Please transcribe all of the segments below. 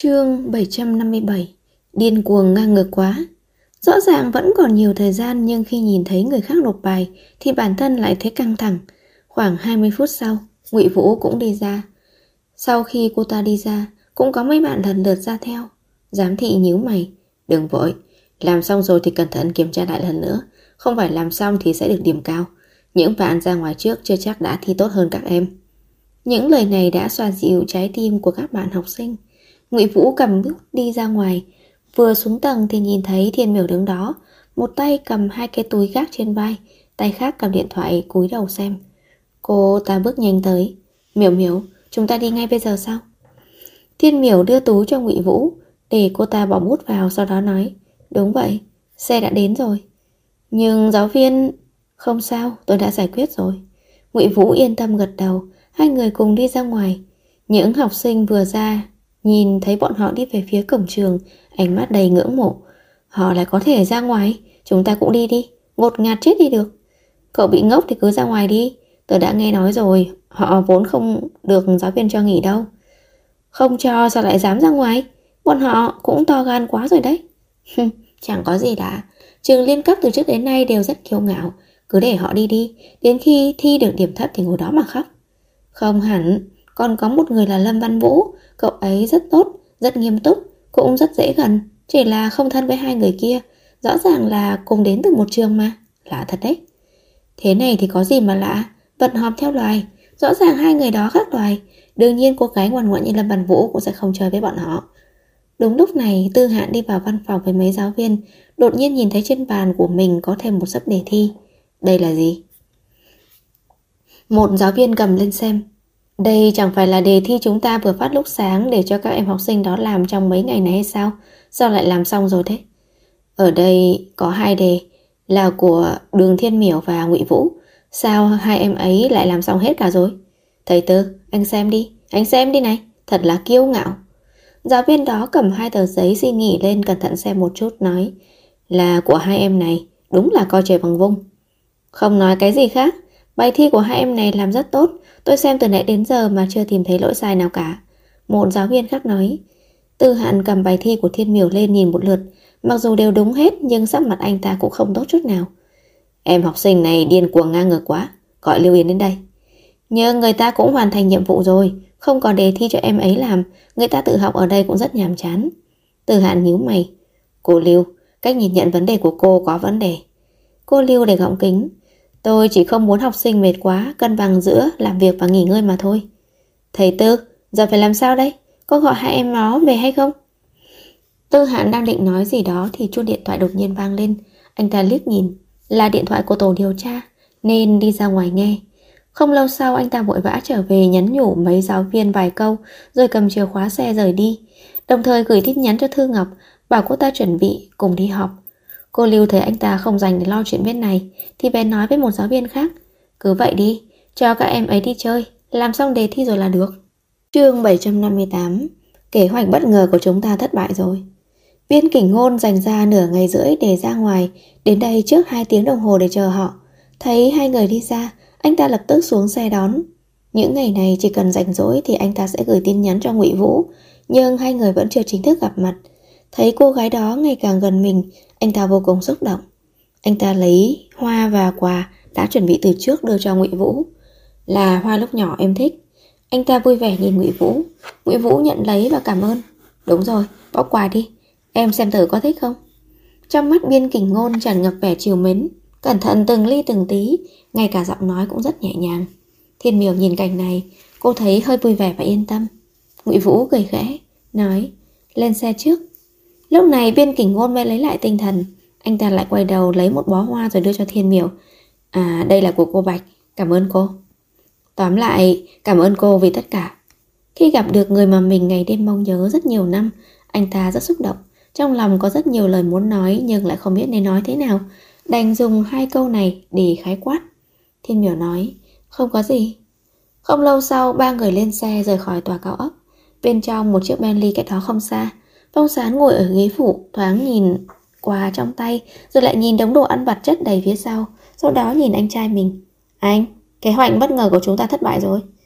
Chương 757. Điên cuồng ngang ngược quá. Rõ ràng vẫn còn nhiều thời gian, nhưng khi nhìn thấy người khác nộp bài thì bản thân lại thấy căng thẳng. Khoảng 20 phút sau, Ngụy Vũ cũng đi ra. Sau khi cô ta đi ra, cũng có mấy bạn lần lượt ra theo. Giám thị nhíu mày: "Đừng vội, làm xong rồi thì cẩn thận kiểm tra lại lần nữa, không phải làm xong thì sẽ được điểm cao. Những bạn ra ngoài trước chưa chắc đã thi tốt hơn các em." Những lời này đã xoa dịu trái tim của các bạn học sinh. Ngụy Vũ cầm bước đi ra ngoài. Vừa xuống tầng thì nhìn thấy Thiên Miểu đứng đó, một tay cầm hai cái túi gác trên vai, tay khác cầm điện thoại cúi đầu xem. Cô ta bước nhanh tới: "Miểu Miểu, chúng ta đi ngay bây giờ sao?" Thiên Miểu đưa túi cho Ngụy Vũ để cô ta bỏ bút vào, sau đó nói: "Đúng vậy, xe đã đến rồi." "Nhưng giáo viên..." "Không sao, tôi đã giải quyết rồi." Ngụy Vũ yên tâm gật đầu. Hai người cùng đi ra ngoài. Những học sinh vừa ra nhìn thấy bọn họ đi về phía cổng trường, ánh mắt đầy ngưỡng mộ. Họ lại có thể ra ngoài, chúng ta cũng đi đi, ngột ngạt chết đi được. "Cậu bị ngốc thì cứ ra ngoài đi, tôi đã nghe nói rồi, họ vốn không được giáo viên cho nghỉ đâu." "Không cho sao lại dám ra ngoài? Bọn họ cũng to gan quá rồi đấy." "Chẳng có gì đã, trường liên cấp từ trước đến nay đều rất kiêu ngạo, cứ để họ đi đi, đến khi thi được điểm thấp thì ngồi đó mà khóc." "Không hẳn, còn có một người là Lâm Văn Vũ, cậu ấy rất tốt, rất nghiêm túc, cũng rất dễ gần, chỉ là không thân với hai người kia, rõ ràng là cùng đến từ một trường mà, lạ thật đấy." "Thế này thì có gì mà lạ, vận họp theo loài, rõ ràng hai người đó khác loài, đương nhiên cô gái ngoan ngoãn như Lâm Văn Vũ cũng sẽ không chơi với bọn họ." Đúng lúc này, Tư Hạn đi vào văn phòng với mấy giáo viên, đột nhiên nhìn thấy trên bàn của mình có thêm một sấp đề thi. "Đây là gì?" Một giáo viên cầm lên xem. "Đây chẳng phải là đề thi chúng ta vừa phát lúc sáng để cho các em học sinh đó làm trong mấy ngày này hay sao? Sao lại làm xong rồi thế?" "Ở đây có hai đề, là của Đường Thiên Miểu và Ngụy Vũ. Sao hai em ấy lại làm xong hết cả rồi?" "Thầy Tư, anh xem đi này, thật là kiêu ngạo." Giáo viên đó cầm hai tờ giấy xin nghỉ lên, cẩn thận xem một chút, nói: "Là của hai em này, đúng là coi trời bằng vung." "Không nói cái gì khác, bài thi của hai em này làm rất tốt, tôi xem từ nãy đến giờ mà chưa tìm thấy lỗi sai nào cả." Một giáo viên khác nói. Tư Hạn cầm bài thi của Thiên Miểu lên nhìn một lượt, mặc dù đều đúng hết nhưng sắc mặt anh ta cũng không tốt chút nào. "Em học sinh này điên cuồng ngang ngược quá, gọi Lưu Yến đến đây." "Nhưng người ta cũng hoàn thành nhiệm vụ rồi, không còn đề thi cho em ấy làm, người ta tự học ở đây cũng rất nhàm chán." Tư Hạn nhíu mày. "Cô Lưu, cách nhìn nhận vấn đề của cô có vấn đề." Cô Lưu để gọng kính. "Tôi chỉ không muốn học sinh mệt quá, cân bằng giữa làm việc và nghỉ ngơi mà thôi." "Thầy Tư, giờ phải làm sao đây? Có gọi hai em nó về hay không?" Tư Hạn đang định nói gì đó thì chuông điện thoại đột nhiên vang lên. Anh ta liếc nhìn, là điện thoại của tổ điều tra, nên đi ra ngoài nghe. Không lâu sau anh ta vội vã trở về, nhắn nhủ mấy giáo viên vài câu rồi cầm chìa khóa xe rời đi, đồng thời gửi tin nhắn cho Thư Ngọc, bảo cô ta chuẩn bị cùng đi họp. Cô Lưu thấy anh ta không dành để lo chuyện bên này thì bèn nói với một giáo viên khác: "Cứ vậy đi, cho các em ấy đi chơi, làm xong đề thi rồi là được." Chương 758. Kế hoạch bất ngờ của chúng ta thất bại rồi. Viên Kình Ngôn dành ra nửa ngày rưỡi để ra ngoài, đến đây trước 2 tiếng đồng hồ để chờ họ. Thấy hai người đi ra, anh ta lập tức xuống xe đón. Những ngày này chỉ cần rảnh rỗi thì anh ta sẽ gửi tin nhắn cho Ngụy Vũ, nhưng hai người vẫn chưa chính thức gặp mặt. Thấy cô gái đó ngày càng gần mình, anh ta vô cùng xúc động. Anh ta lấy hoa và quà đã chuẩn bị từ trước đưa cho Ngụy Vũ. "Là hoa lúc nhỏ em thích." Anh ta vui vẻ nhìn Ngụy Vũ. Ngụy Vũ nhận lấy và cảm ơn. "Đúng rồi, bóc quà đi, em xem thử có thích không?" Trong mắt Biên Kình Ngôn tràn ngập vẻ trìu mến, cẩn thận từng ly từng tí, ngay cả giọng nói cũng rất nhẹ nhàng. Thiên Miểu nhìn cảnh này, cô thấy hơi vui vẻ và yên tâm. Ngụy Vũ cười khẽ, nói: "Lên xe trước." Lúc này Biên Kình Ngôn mới lấy lại tinh thần. Anh ta lại quay đầu lấy một bó hoa rồi đưa cho Thiên Miểu. "À, đây là của cô Bạch, cảm ơn cô." Tóm lại, cảm ơn cô vì tất cả. Khi gặp được người mà mình ngày đêm mong nhớ rất nhiều năm, anh ta rất xúc động. Trong lòng có rất nhiều lời muốn nói nhưng lại không biết nên nói thế nào, đành dùng 2 câu này để khái quát. Thiên Miểu nói: "Không có gì." Không lâu sau, 3 người lên xe rời khỏi tòa cao ốc. Bên trong một chiếc Bentley cách đó không xa, Phong Sán ngồi ở ghế phụ, thoáng nhìn quà trong tay rồi lại nhìn đống đồ ăn vặt chất đầy phía sau, sau đó nhìn anh trai mình. "Anh, kế hoạch bất ngờ của chúng ta thất bại rồi."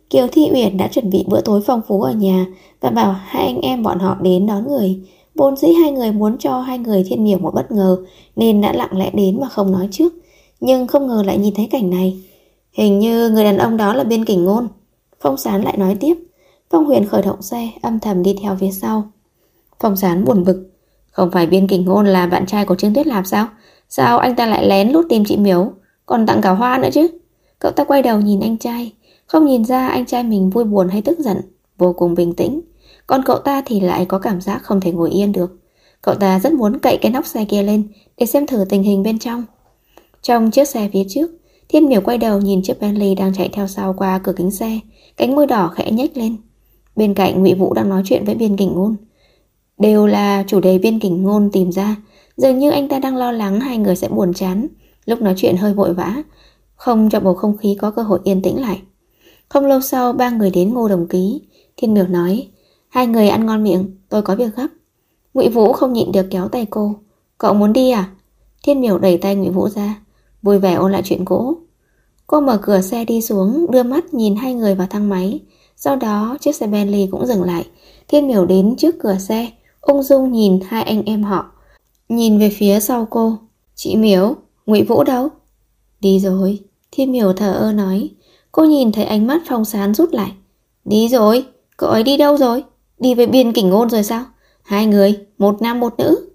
Kiều Thi Uyển đã chuẩn bị bữa tối phong phú ở nhà và bảo hai anh em bọn họ đến đón người. Vốn dĩ hai người muốn cho hai người Thiên Miểu một bất ngờ nên đã lặng lẽ đến mà không nói trước. Nhưng không ngờ lại nhìn thấy cảnh này. Hình như người đàn ông đó là Biên Kình Ngôn. Phong Sán lại nói tiếp. Phong Huyền khởi động xe, âm thầm đi theo phía sau. Phong Sán buồn bực. Không phải Biên Kình Ngôn là bạn trai của Trương Tuyết Lạp sao? Sao anh ta lại lén lút tìm chị Miếu, còn tặng cả hoa nữa chứ? Cậu ta quay đầu nhìn anh trai, không nhìn ra anh trai mình vui buồn hay tức giận, vô cùng bình tĩnh. Còn cậu ta thì lại có cảm giác không thể ngồi yên được. Cậu ta rất muốn cậy cái nóc xe kia lên để xem thử tình hình bên trong. Trong chiếc xe phía trước, Thiên Miểu quay đầu nhìn chiếc Bentley đang chạy theo sau qua cửa kính xe, cánh môi đỏ khẽ nhếch lên. Bên cạnh Ngụy Vũ đang nói chuyện với Biên Kình Ngôn. Đều là chủ đề Biên Kình Ngôn tìm ra. Dường như anh ta đang lo lắng hai người sẽ buồn chán. Lúc nói chuyện hơi vội vã, không cho bầu không khí có cơ hội yên tĩnh lại. Không lâu sau, ba người đến Ngô Đồng Ký. Thiên Miểu nói, hai người ăn ngon miệng, tôi có việc gấp. Ngụy Vũ không nhịn được kéo tay cô. Cậu muốn đi à? Thiên Miểu đẩy tay Ngụy Vũ ra, vui vẻ ôn lại chuyện cũ. Cô mở cửa xe đi xuống, đưa mắt nhìn hai người vào thang máy. Sau đó chiếc xe Bentley cũng dừng lại. Thiên Miểu đến trước cửa xe, ung dung nhìn hai anh em họ. Nhìn về phía sau cô. Chị Miểu, Ngụy Vũ đâu? Đi rồi. Thiên Miểu thờ ơ nói. Cô nhìn thấy ánh mắt Phong Sán rút lại. Đi rồi, cậu ấy đi đâu rồi? Đi với Biên Kình Ngôn rồi sao? Hai người, một nam một nữ.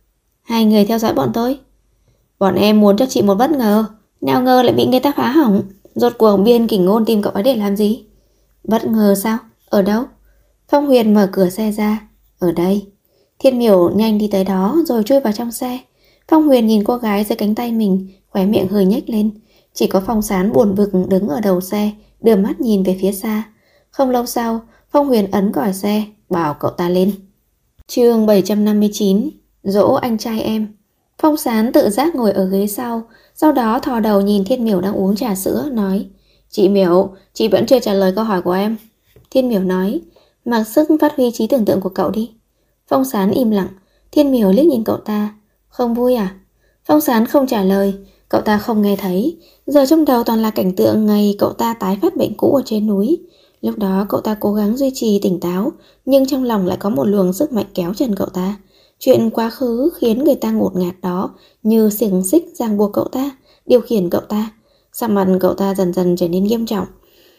Hai người theo dõi bọn tôi. Bọn em muốn cho chị một bất ngờ, nào ngờ lại bị người ta phá hỏng. Rốt cuộc Biên Kình Ngôn tìm cậu ấy để làm gì? Bất ngờ sao? Ở đâu? Phong Huyền mở cửa xe ra. Ở đây. Thiên Miểu nhanh đi tới đó rồi chui vào trong xe. Phong Huyền nhìn cô gái dưới cánh tay mình, khóe miệng hơi nhếch lên. Chỉ có Phong Sán buồn bực đứng ở đầu xe, đưa mắt nhìn về phía xa. Không lâu sau, Phong Huyền ấn còi xe, bảo cậu ta lên. Chương 759. Dỗ anh trai em. Phong Sán tự giác ngồi ở ghế sau đó thò đầu nhìn Thiên Miểu đang uống trà sữa, nói. Chị Miểu, chị vẫn chưa trả lời câu hỏi của em. Thiên Miểu nói, mặc sức phát huy trí tưởng tượng của cậu đi. Phong Sán im lặng. Thiên Miểu liếc nhìn cậu ta. Không vui à? Phong Sán không trả lời. Cậu ta không nghe thấy. Giờ trong đầu toàn là cảnh tượng ngày cậu ta tái phát bệnh cũ ở trên núi. Lúc đó cậu ta cố gắng duy trì tỉnh táo, nhưng trong lòng lại có một luồng sức mạnh kéo chân cậu ta. Chuyện quá khứ khiến người ta ngột ngạt đó như xiềng xích ràng buộc cậu ta, điều khiển cậu ta. Sắc mặt cậu ta dần dần trở nên nghiêm trọng.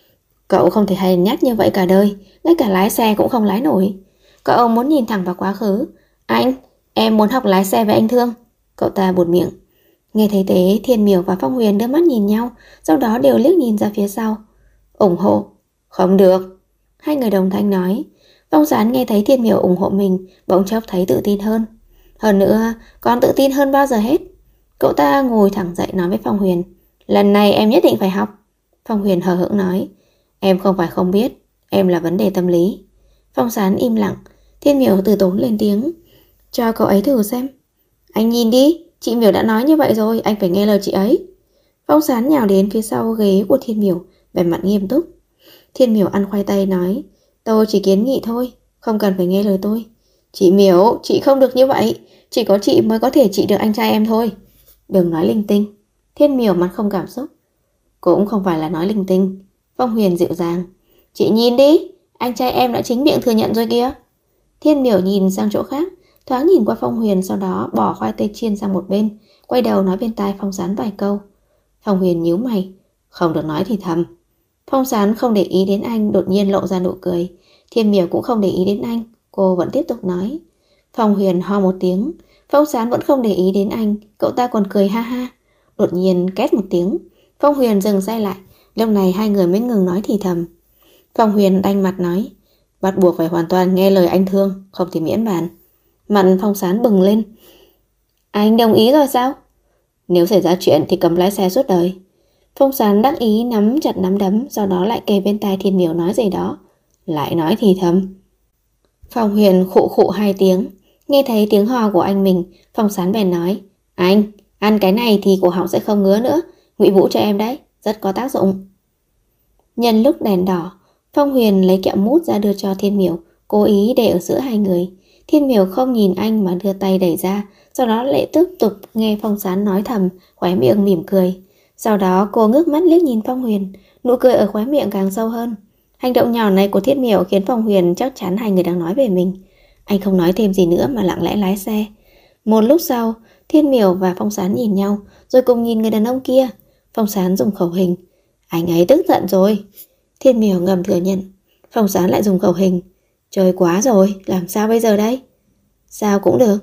Cậu không thể hèn nhát như vậy cả đời, ngay cả lái xe cũng không lái nổi. Cậu muốn nhìn thẳng vào quá khứ. Anh, em muốn học lái xe với anh Thương. Cậu ta buột miệng. Nghe thấy thế, Thiên Miểu và Phong Huyền đưa mắt nhìn nhau, sau đó đều liếc nhìn ra phía sau. Ủng hộ. Không được. Hai người đồng thanh nói. Phong Sán nghe thấy Thiên Miểu ủng hộ mình, bỗng chốc thấy tự tin hơn. Hơn nữa, còn tự tin hơn bao giờ hết. Cậu ta ngồi thẳng dậy nói với Phong Huyền. Lần này em nhất định phải học. Phong Huyền hờ hững nói. Em không phải không biết, em là vấn đề tâm lý. Phong Sán im lặng. Thiên Miểu từ tốn lên tiếng. Cho cậu ấy thử xem. Anh nhìn đi, chị Miểu đã nói như vậy rồi, anh phải nghe lời chị ấy. Phong Sán nhào đến phía sau ghế của Thiên Miểu, vẻ mặt nghiêm túc. Thiên Miểu ăn khoai tây nói. Tôi chỉ kiến nghị thôi, không cần phải nghe lời tôi. Chị Miểu, chị không được như vậy. Chỉ có chị mới có thể trị được anh trai em thôi. Đừng nói linh tinh. Thiên Miểu mặt không cảm xúc. Cũng không phải là nói linh tinh. Phong Huyền dịu dàng. Chị nhìn đi, anh trai em đã chính miệng thừa nhận rồi kìa. Thiên Miểu nhìn sang chỗ khác, thoáng nhìn qua Phong Huyền, sau đó bỏ khoai tây chiên sang một bên, quay đầu nói bên tai Phong Sán vài câu. Phong Huyền nhíu mày. Không được nói thì thầm. Phong Sán không để ý đến anh, đột nhiên lộ ra nụ cười. Thiên Miểu cũng không để ý đến anh, cô vẫn tiếp tục nói. Phong Huyền ho một tiếng. Phong Sán vẫn không để ý đến anh, cậu ta còn cười ha ha. Đột nhiên két một tiếng, Phong Huyền dừng xe lại. Lúc này hai người mới ngừng nói thì thầm. Phong Huyền đanh mặt nói. Bắt buộc phải hoàn toàn nghe lời anh Thương, không thì miễn bàn. Mặt Phong Sán bừng lên. Anh đồng ý rồi sao? Nếu xảy ra chuyện thì cấm lái xe suốt đời. Phong Sán đắc ý nắm chặt nắm đấm, sau đó lại kề bên tai Thiên Miểu nói gì đó. Lại nói thì thầm. Phong Huyền khụ khụ hai tiếng. Nghe thấy tiếng ho của anh mình, Phong Sán bèn nói. Anh, ăn cái này thì cổ họng sẽ không ngứa nữa. Ngụy Vũ cho em đấy, rất có tác dụng. Nhân lúc đèn đỏ, Phong Huyền lấy kẹo mút ra đưa cho Thiên Miểu, cố ý để ở giữa hai người. Thiên Miểu không nhìn anh mà đưa tay đẩy ra, sau đó lại tiếp tục nghe Phong Sán nói thầm, khóe miệng mỉm cười. Sau đó cô ngước mắt liếc nhìn Phong Huyền, nụ cười ở khóe miệng càng sâu hơn. Hành động nhỏ này của Thiết Miểu khiến Phong Huyền chắc chắn hai người đang nói về mình. Anh không nói thêm gì nữa mà lặng lẽ lái xe. Một lúc sau, Thiết Miểu và Phong Sán nhìn nhau, rồi cùng nhìn người đàn ông kia. Phong Sán dùng khẩu hình. Anh ấy tức giận rồi. Thiết Miểu ngầm thừa nhận. Phong Sán lại dùng khẩu hình. Trời quá rồi, làm sao bây giờ đây? Sao cũng được.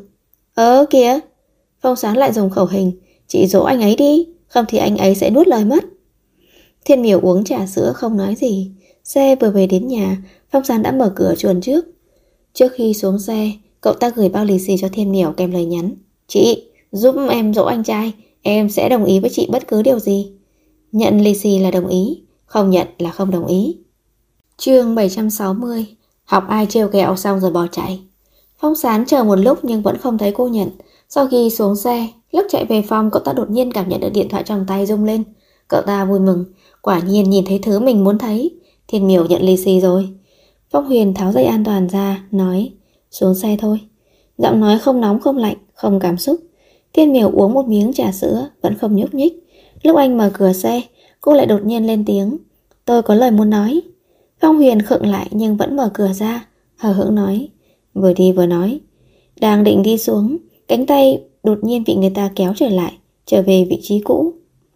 Kìa. Phong Sán lại dùng khẩu hình. Chị dỗ anh ấy đi, không thì anh ấy sẽ nuốt lời mất. Thiết Miểu uống trà sữa không nói gì. Xe vừa về đến nhà, Phong Sán đã mở cửa chuồn trước. Trước khi xuống xe, cậu ta gửi bao lì xì cho Thiên Miểu kèm lời nhắn. Chị, giúp em dỗ anh trai, em sẽ đồng ý với chị bất cứ điều gì. Nhận lì xì là đồng ý, không nhận là không đồng ý. Chương 760. Học ai trêu ghẹo xong rồi bỏ chạy. Phong Sán chờ một lúc nhưng vẫn không thấy cô nhận. Sau khi xuống xe, lúc chạy về phòng, cậu ta đột nhiên cảm nhận được điện thoại trong tay rung lên. Cậu ta vui mừng, quả nhiên nhìn thấy thứ mình muốn thấy. Thiên Miểu nhận lì xì rồi. Phong Huyền tháo dây an toàn ra, nói xuống xe thôi. Giọng nói không nóng không lạnh, không cảm xúc. Thiên Miểu uống một miếng trà sữa, vẫn không nhúc nhích. Lúc anh mở cửa xe, cô lại đột nhiên lên tiếng. Tôi có lời muốn nói. Phong Huyền khựng lại nhưng vẫn mở cửa ra, hờ hững nói. Vừa đi vừa nói. Đang định đi xuống, cánh tay đột nhiên bị người ta kéo trở lại, trở về vị trí cũ.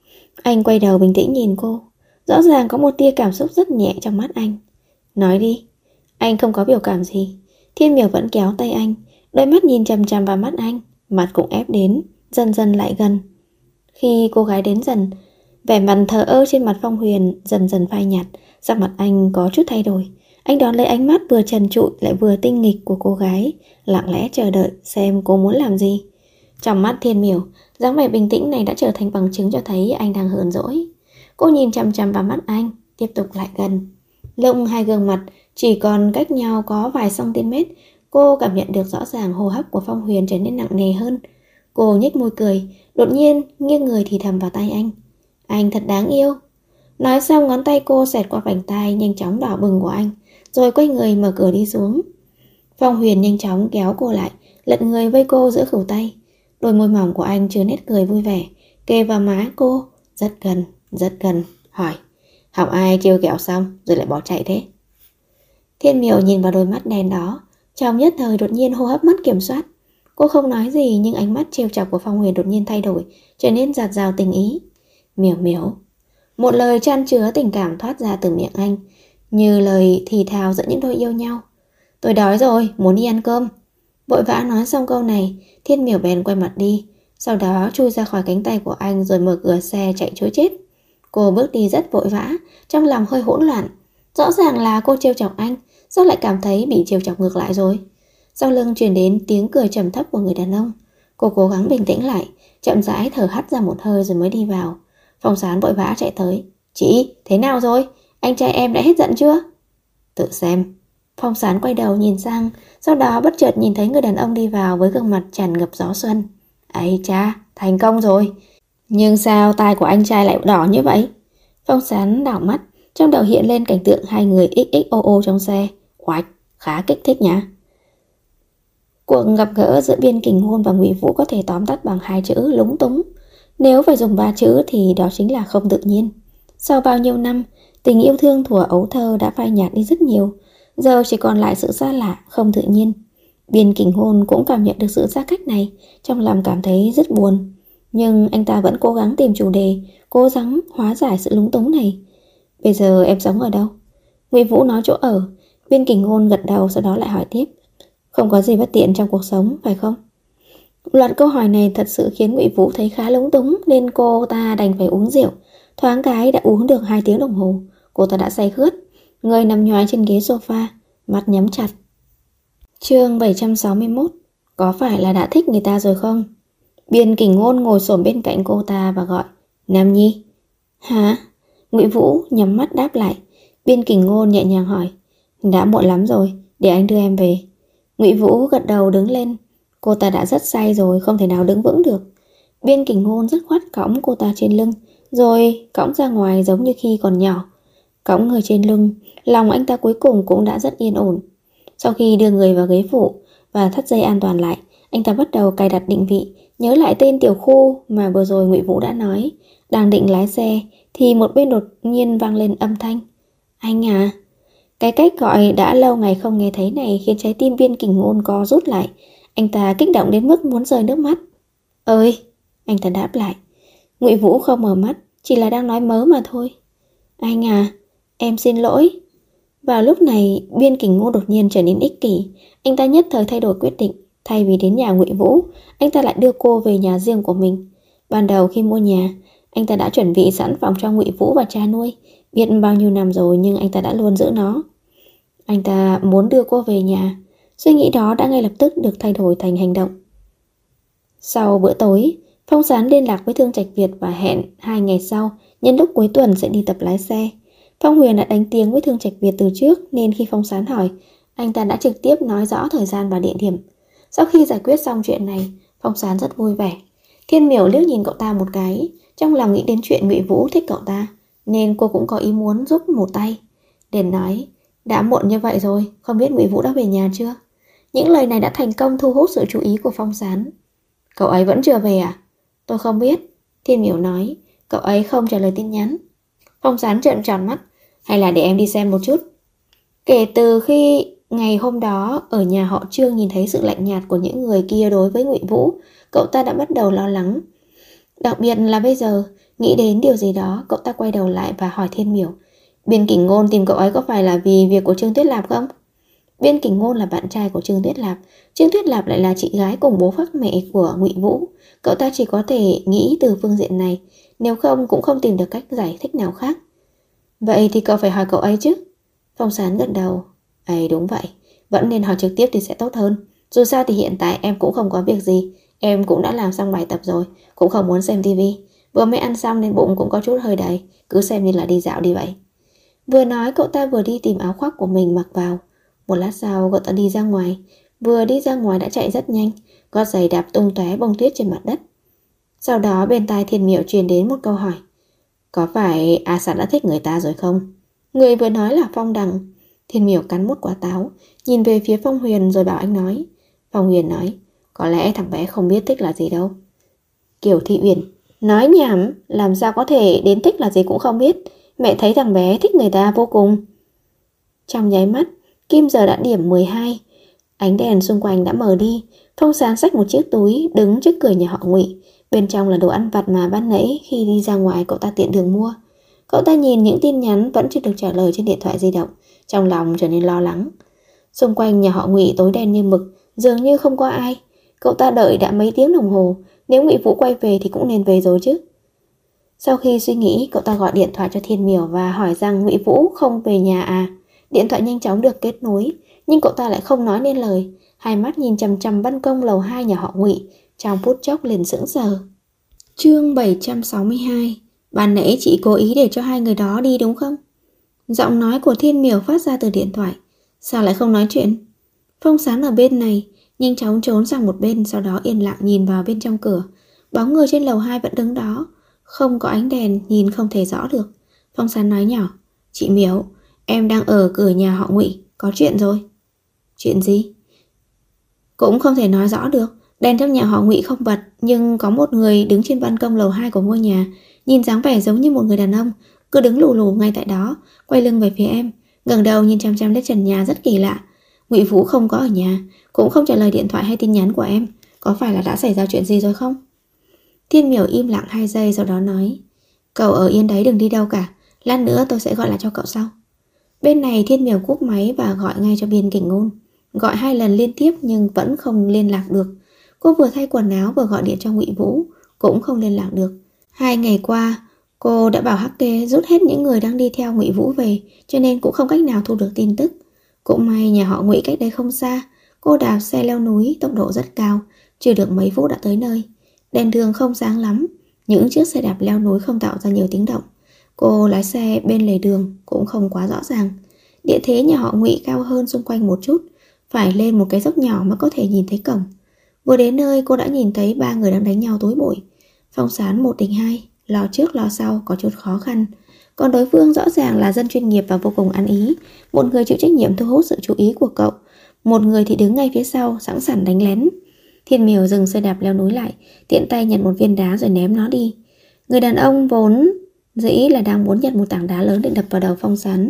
Anh quay đầu bình tĩnh nhìn cô. Rõ ràng có một tia cảm xúc rất nhẹ trong mắt anh. Nói đi. Anh không có biểu cảm gì. Thiên Miểu vẫn kéo tay anh, đôi mắt nhìn chằm chằm vào mắt anh, mặt cũng ép đến, dần dần lại gần. Khi cô gái đến dần, vẻ mặt thờ ơ trên mặt Phong Huyền dần dần phai nhạt, sắc mặt anh có chút thay đổi. Anh đón lấy ánh mắt vừa trần trụi lại vừa tinh nghịch của cô gái, lặng lẽ chờ đợi xem cô muốn làm gì. Trong mắt Thiên Miểu, dáng vẻ bình tĩnh này đã trở thành bằng chứng cho thấy anh đang hờn dỗi. Cô nhìn chằm chằm vào mắt anh, tiếp tục lại gần. Lúc hai gương mặt chỉ còn cách nhau có vài cm, cô cảm nhận được rõ ràng hô hấp của Phong Huyền trở nên nặng nề hơn. Cô nhếch môi cười, đột nhiên nghiêng người thì thầm vào tay anh. Anh thật đáng yêu. Nói xong ngón tay cô xẹt qua vành tai nhanh chóng đỏ bừng của anh, rồi quay người mở cửa đi xuống. Phong Huyền nhanh chóng kéo cô lại, lật người vây cô giữa khỉu tay. Đôi môi mỏng của anh chứa nét cười vui vẻ, kề vào má cô, rất gần, hỏi. Học ai trêu ghẹo xong rồi lại bỏ chạy thế? Thiên Miểu nhìn vào đôi mắt đen đó, trong nhất thời đột nhiên hô hấp mất kiểm soát. Cô không nói gì nhưng ánh mắt trêu chọc của Phong Huyền đột nhiên thay đổi, trở nên dạt dào tình ý. Miểu Miểu. Một lời chan chứa tình cảm thoát ra từ miệng anh, như lời thì thào giữa những đôi yêu nhau. Tôi đói rồi, muốn đi ăn cơm. Vội vã nói xong câu này, Thiên Miểu bèn quay mặt đi, sau đó chui ra khỏi cánh tay của anh rồi mở cửa xe chạy trối chết. Cô bước đi rất vội vã, trong lòng hơi hỗn loạn. Rõ ràng là cô trêu chọc anh, sao lại cảm thấy bị trêu chọc ngược lại rồi? Sau lưng truyền đến tiếng cười trầm thấp của người đàn ông. Cô cố gắng bình tĩnh lại, chậm rãi thở hắt ra một hơi rồi mới đi vào. Phong Sán vội vã chạy tới. Chị, thế nào rồi? Anh trai em đã hết giận chưa? Tự xem. Phong Sán quay đầu nhìn sang, sau đó bất chợt nhìn thấy người đàn ông đi vào với gương mặt tràn ngập gió xuân. Ấy cha, thành công rồi. Nhưng sao tai của anh trai lại đỏ như vậy? Phong Sán đảo mắt, trong đầu hiện lên cảnh tượng hai người XXOO trong xe. Oạch, khá kích thích nhá. Cuộc gặp gỡ giữa Biên Kình Hôn và Ngụy Vũ có thể tóm tắt bằng hai chữ lúng túng. Nếu phải dùng ba chữ thì đó chính là không tự nhiên. Sau bao nhiêu năm, tình yêu thương thuở ấu thơ đã phai nhạt đi rất nhiều. Giờ chỉ còn lại sự xa lạ, không tự nhiên. Biên Kình Hôn cũng cảm nhận được sự xa cách này, trong lòng cảm thấy rất buồn. Nhưng anh ta vẫn cố gắng tìm chủ đề, cố gắng hóa giải sự lúng túng này. Bây giờ em sống ở đâu? Ngụy Vũ nói chỗ ở. Biên Kình Hôn gật đầu, sau đó lại hỏi tiếp. Không có gì bất tiện trong cuộc sống, phải không? Loạt câu hỏi này thật sự khiến Ngụy Vũ thấy khá lúng túng, nên cô ta đành phải uống rượu. Thoáng cái đã uống được 2 tiếng đồng hồ. Cô ta đã say khướt, người nằm nhoài trên ghế sofa, mắt nhắm chặt. Chương 761. Có phải là đã thích người ta rồi không? Biên Kình Ngôn ngồi xổm bên cạnh cô ta và gọi. Nam Nhi. Hả? Ngụy Vũ nhắm mắt đáp lại. Biên Kình Ngôn nhẹ nhàng hỏi. Đã muộn lắm rồi, để anh đưa em về. Ngụy Vũ gật đầu đứng lên. Cô ta đã rất say rồi, không thể nào đứng vững được. Biên Kình Ngôn dứt khoát cõng cô ta trên lưng, rồi cõng ra ngoài giống như khi còn nhỏ. Cõng người trên lưng, lòng anh ta cuối cùng cũng đã rất yên ổn. Sau khi đưa người vào ghế phụ và thắt dây an toàn lại, anh ta bắt đầu cài đặt định vị, nhớ lại tên tiểu khu mà vừa rồi Ngụy Vũ đã nói. Đang định lái xe thì một bên đột nhiên vang lên âm thanh. Anh à? Cái cách gọi đã lâu ngày không nghe thấy này khiến trái tim Viên Kình Ngôn co rút lại. Anh ta kích động đến mức muốn rơi nước mắt. Ơi, anh ta đáp lại. Ngụy Vũ không mở mắt, chỉ là đang nói mớ mà thôi. Anh à, em xin lỗi. Vào lúc này, Viên Kình Ngôn đột nhiên trở nên ích kỷ. Anh ta nhất thời thay đổi quyết định. Thay vì đến nhà Ngụy Vũ, anh ta lại đưa cô về nhà riêng của mình. Ban đầu khi mua nhà, anh ta đã chuẩn bị sẵn phòng cho Ngụy Vũ và cha nuôi. Biết bao nhiêu năm rồi nhưng anh ta đã luôn giữ nó. Anh ta muốn đưa cô về nhà. Suy nghĩ đó đã ngay lập tức được thay đổi thành hành động. Sau bữa tối, Phong Sán liên lạc với Thương Trạch Việt và hẹn 2 ngày sau, nhân lúc cuối tuần sẽ đi tập lái xe. Phong Huyền đã đánh tiếng với Thương Trạch Việt từ trước nên khi Phong Sán hỏi, anh ta đã trực tiếp nói rõ thời gian và địa điểm. Sau khi giải quyết xong chuyện này, Phong Sán rất vui vẻ. Thiên Miểu liếc nhìn cậu ta một cái, trong lòng nghĩ đến chuyện Ngụy Vũ thích cậu ta, nên cô cũng có ý muốn giúp một tay. Liền nói, đã muộn như vậy rồi, không biết Ngụy Vũ đã về nhà chưa? Những lời này đã thành công thu hút sự chú ý của Phong Sán. Cậu ấy vẫn chưa về à? Tôi không biết. Thiên Miểu nói, cậu ấy không trả lời tin nhắn. Phong Sán trợn tròn mắt, hay là để em đi xem một chút. Kể từ khi ngày hôm đó ở nhà họ Trương nhìn thấy sự lạnh nhạt của những người kia đối với Ngụy Vũ, cậu ta đã bắt đầu lo lắng. Đặc biệt là bây giờ, nghĩ đến điều gì đó, cậu ta quay đầu lại và hỏi Thiên Miểu, Biên Kình Ngôn tìm cậu ấy có phải là vì việc của Trương Tuyết Lạp không? Biên Kình Ngôn là bạn trai của Trương Tuyết Lạp, Trương Tuyết Lạp lại là chị gái cùng bố khác mẹ của Ngụy Vũ. Cậu ta chỉ có thể nghĩ từ phương diện này, nếu không cũng không tìm được cách giải thích nào khác. Vậy thì cậu phải hỏi cậu ấy chứ? Phong Sán gật đầu. Ấy đúng vậy, vẫn nên hỏi trực tiếp thì sẽ tốt hơn. Dù sao thì hiện tại em cũng không có việc gì, em cũng đã làm xong bài tập rồi, cũng không muốn xem tivi. Vừa mới ăn xong nên bụng cũng có chút hơi đầy, cứ xem như là đi dạo đi vậy. Vừa nói cậu ta vừa đi tìm áo khoác của mình mặc vào. Một lát sau cậu ta đi ra ngoài. Vừa đi ra ngoài đã chạy rất nhanh, gót giày đạp tung tóe bông tuyết trên mặt đất. Sau đó bên tai Thiên Miểu truyền đến một câu hỏi. Có phải A Sán đã thích người ta rồi không? Người vừa nói là Phong Đằng. Thiên Miểu cắn một quả táo, nhìn về phía Phong Huyền rồi bảo anh nói. Phong Huyền nói, có lẽ thằng bé không biết thích là gì đâu. Kiều Thị Uyển, nói nhảm, làm sao có thể đến thích là gì cũng không biết. Mẹ thấy thằng bé thích người ta vô cùng. Trong nháy mắt, kim giờ đã điểm 12. Ánh đèn xung quanh đã mờ đi. Phong Sán xách một chiếc túi đứng trước cửa nhà họ Ngụy. Bên trong là đồ ăn vặt mà ban nãy khi đi ra ngoài cậu ta tiện đường mua. Cậu ta nhìn những tin nhắn vẫn chưa được trả lời trên điện thoại di động, trong lòng trở nên lo lắng. Xung quanh nhà họ Ngụy tối đen như mực, dường như không có ai. Cậu ta đợi đã mấy tiếng đồng hồ, nếu Ngụy Vũ quay về thì cũng nên về rồi chứ. Sau khi suy nghĩ, cậu ta gọi điện thoại cho Thiên Miểu và hỏi rằng Ngụy Vũ không về nhà à. Điện thoại nhanh chóng được kết nối, nhưng cậu ta lại không nói nên lời, hai mắt nhìn chằm chằm ban công lầu 2 nhà họ Ngụy, trong phút chốc liền sững sờ. Chương 762. Ban nãy chị cố ý để cho hai người đó đi đúng không? Giọng nói của Thiên Miểu phát ra từ điện thoại. Sao lại không nói chuyện? Phong Sán ở bên này nhanh chóng trốn sang một bên, sau đó yên lặng nhìn vào bên trong cửa. Bóng người trên lầu 2 vẫn đứng đó, không có ánh đèn nhìn không thể rõ được. Phong Sán nói nhỏ, chị Miểu, em đang ở cửa nhà họ Ngụy, có chuyện rồi. Chuyện gì? Cũng không thể nói rõ được. Đèn trong nhà họ Ngụy không bật, nhưng có một người đứng trên ban công lầu 2 của ngôi nhà, nhìn dáng vẻ giống như một người đàn ông, cứ đứng lù lù ngay tại đó, quay lưng về phía em, ngẩng đầu nhìn chăm chăm lên trần nhà rất kỳ lạ. Ngụy Vũ không có ở nhà, cũng không trả lời điện thoại hay tin nhắn của em, có phải là đã xảy ra chuyện gì rồi không? Thiên Miểu im lặng 2 giây sau đó nói, cậu ở yên đấy đừng đi đâu cả, lát nữa tôi sẽ gọi lại cho cậu sau. Bên này Thiên Miểu cúp máy và gọi ngay cho Biên Kình Ngôn. Gọi 2 lần liên tiếp nhưng vẫn không liên lạc được. Cô vừa thay quần áo vừa gọi điện cho Ngụy Vũ, cũng không liên lạc được. 2 ngày qua, cô đã bảo Hắc Kê rút hết những người đang đi theo Ngụy Vũ về, cho nên cũng không cách nào thu được tin tức. Cũng may nhà họ Ngụy cách đây không xa, cô đạp xe leo núi tốc độ rất cao, chưa được mấy phút đã tới nơi. Đèn đường không sáng lắm, những chiếc xe đạp leo núi không tạo ra nhiều tiếng động. Cô lái xe bên lề đường cũng không quá rõ ràng. Địa thế nhà họ Ngụy cao hơn xung quanh một chút, phải lên một cái dốc nhỏ mới có thể nhìn thấy cổng. Vừa đến nơi cô đã nhìn thấy 3 người đang đánh nhau tối bụi. Phong Sán 1 địch 2, lo trước lo sau có chút khó khăn. Còn đối phương rõ ràng là dân chuyên nghiệp và vô cùng ăn ý. Một người chịu trách nhiệm thu hút sự chú ý của cậu, một người thì đứng ngay phía sau sẵn sàng đánh lén. Thiên Miểu dừng xe đạp leo núi lại, tiện tay nhặt một viên đá rồi ném nó đi. Người đàn ông vốn dĩ là đang muốn nhặt một tảng đá lớn để đập vào đầu Phong Sán,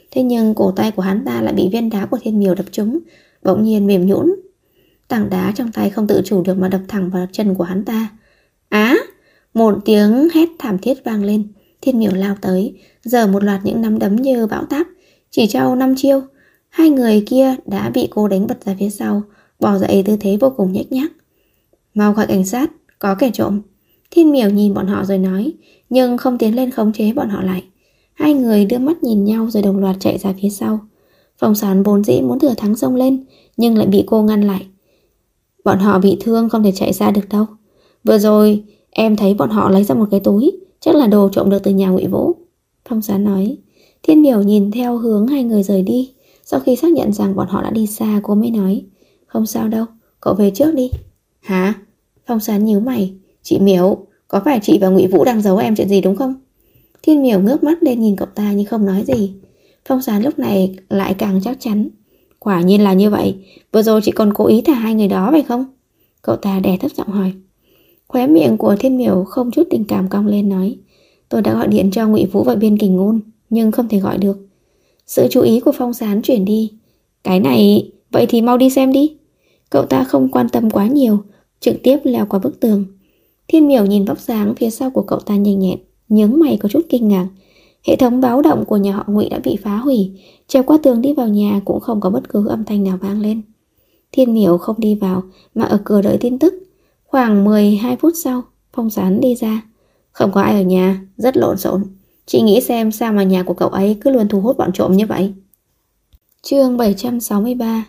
Thế nhưng cổ tay của hắn ta lại bị viên đá của Thiên Miểu đập trúng, bỗng nhiên mềm nhũn. Tảng đá trong tay không tự chủ được mà đập thẳng vào chân của hắn ta. Á! Một tiếng hét thảm thiết vang lên. Thiên Miểu lao tới, giở một loạt những nắm đấm như bão táp. Chỉ trong 5 chiêu, hai người kia đã bị cô đánh bật ra phía sau, bò dậy tư thế vô cùng nhếch nhác. Mau gọi cảnh sát, có kẻ trộm. Thiên Miểu nhìn bọn họ rồi nói, nhưng không tiến lên khống chế bọn họ lại. Hai người đưa mắt nhìn nhau rồi đồng loạt chạy ra phía sau. Phong Sán vốn dĩ muốn thừa thắng xông lên, nhưng lại bị cô ngăn lại. Bọn họ bị thương không thể chạy ra được đâu. Vừa rồi em thấy bọn họ lấy ra một cái túi, chắc là đồ trộm được từ nhà Ngụy Vũ. Phong Sán nói. Thiên Miểu nhìn theo hướng hai người rời đi. Sau khi xác nhận rằng bọn họ đã đi xa, cô mới nói, không sao đâu, cậu về trước đi. Hả? Phong Sán nhíu mày. Chị Miểu, có phải chị và Ngụy Vũ đang giấu em chuyện gì đúng không? Thiên Miểu ngước mắt lên nhìn cậu ta nhưng không nói gì. Phong Sán lúc này lại càng chắc chắn. Quả nhiên là như vậy. Vừa rồi chị còn cố ý thả hai người đó phải không? Cậu ta đè thấp giọng hỏi. Khóe miệng của Thiên Miểu không chút tình cảm cong lên nói, tôi đã gọi điện cho Ngụy Vũ và Biên Kình Ngôn, nhưng không thể gọi được. Sự chú ý của Phong Sán chuyển đi. Cái này, vậy thì mau đi xem đi. Cậu ta không quan tâm quá nhiều, trực tiếp leo qua bức tường. Thiên Miểu nhìn vóc dáng phía sau của cậu ta nhanh nhẹn, nhướng mày có chút kinh ngạc. Hệ thống báo động của nhà họ Ngụy đã bị phá hủy, trèo qua tường đi vào nhà cũng không có bất cứ âm thanh nào vang lên. Thiên Miểu không đi vào mà ở cửa đợi tin tức. Khoảng 12 phút sau, Phong Sán đi ra. Không có ai ở nhà, rất lộn xộn. Chị nghĩ xem sao mà nhà của cậu ấy cứ luôn thu hút bọn trộm như vậy. Chương 763.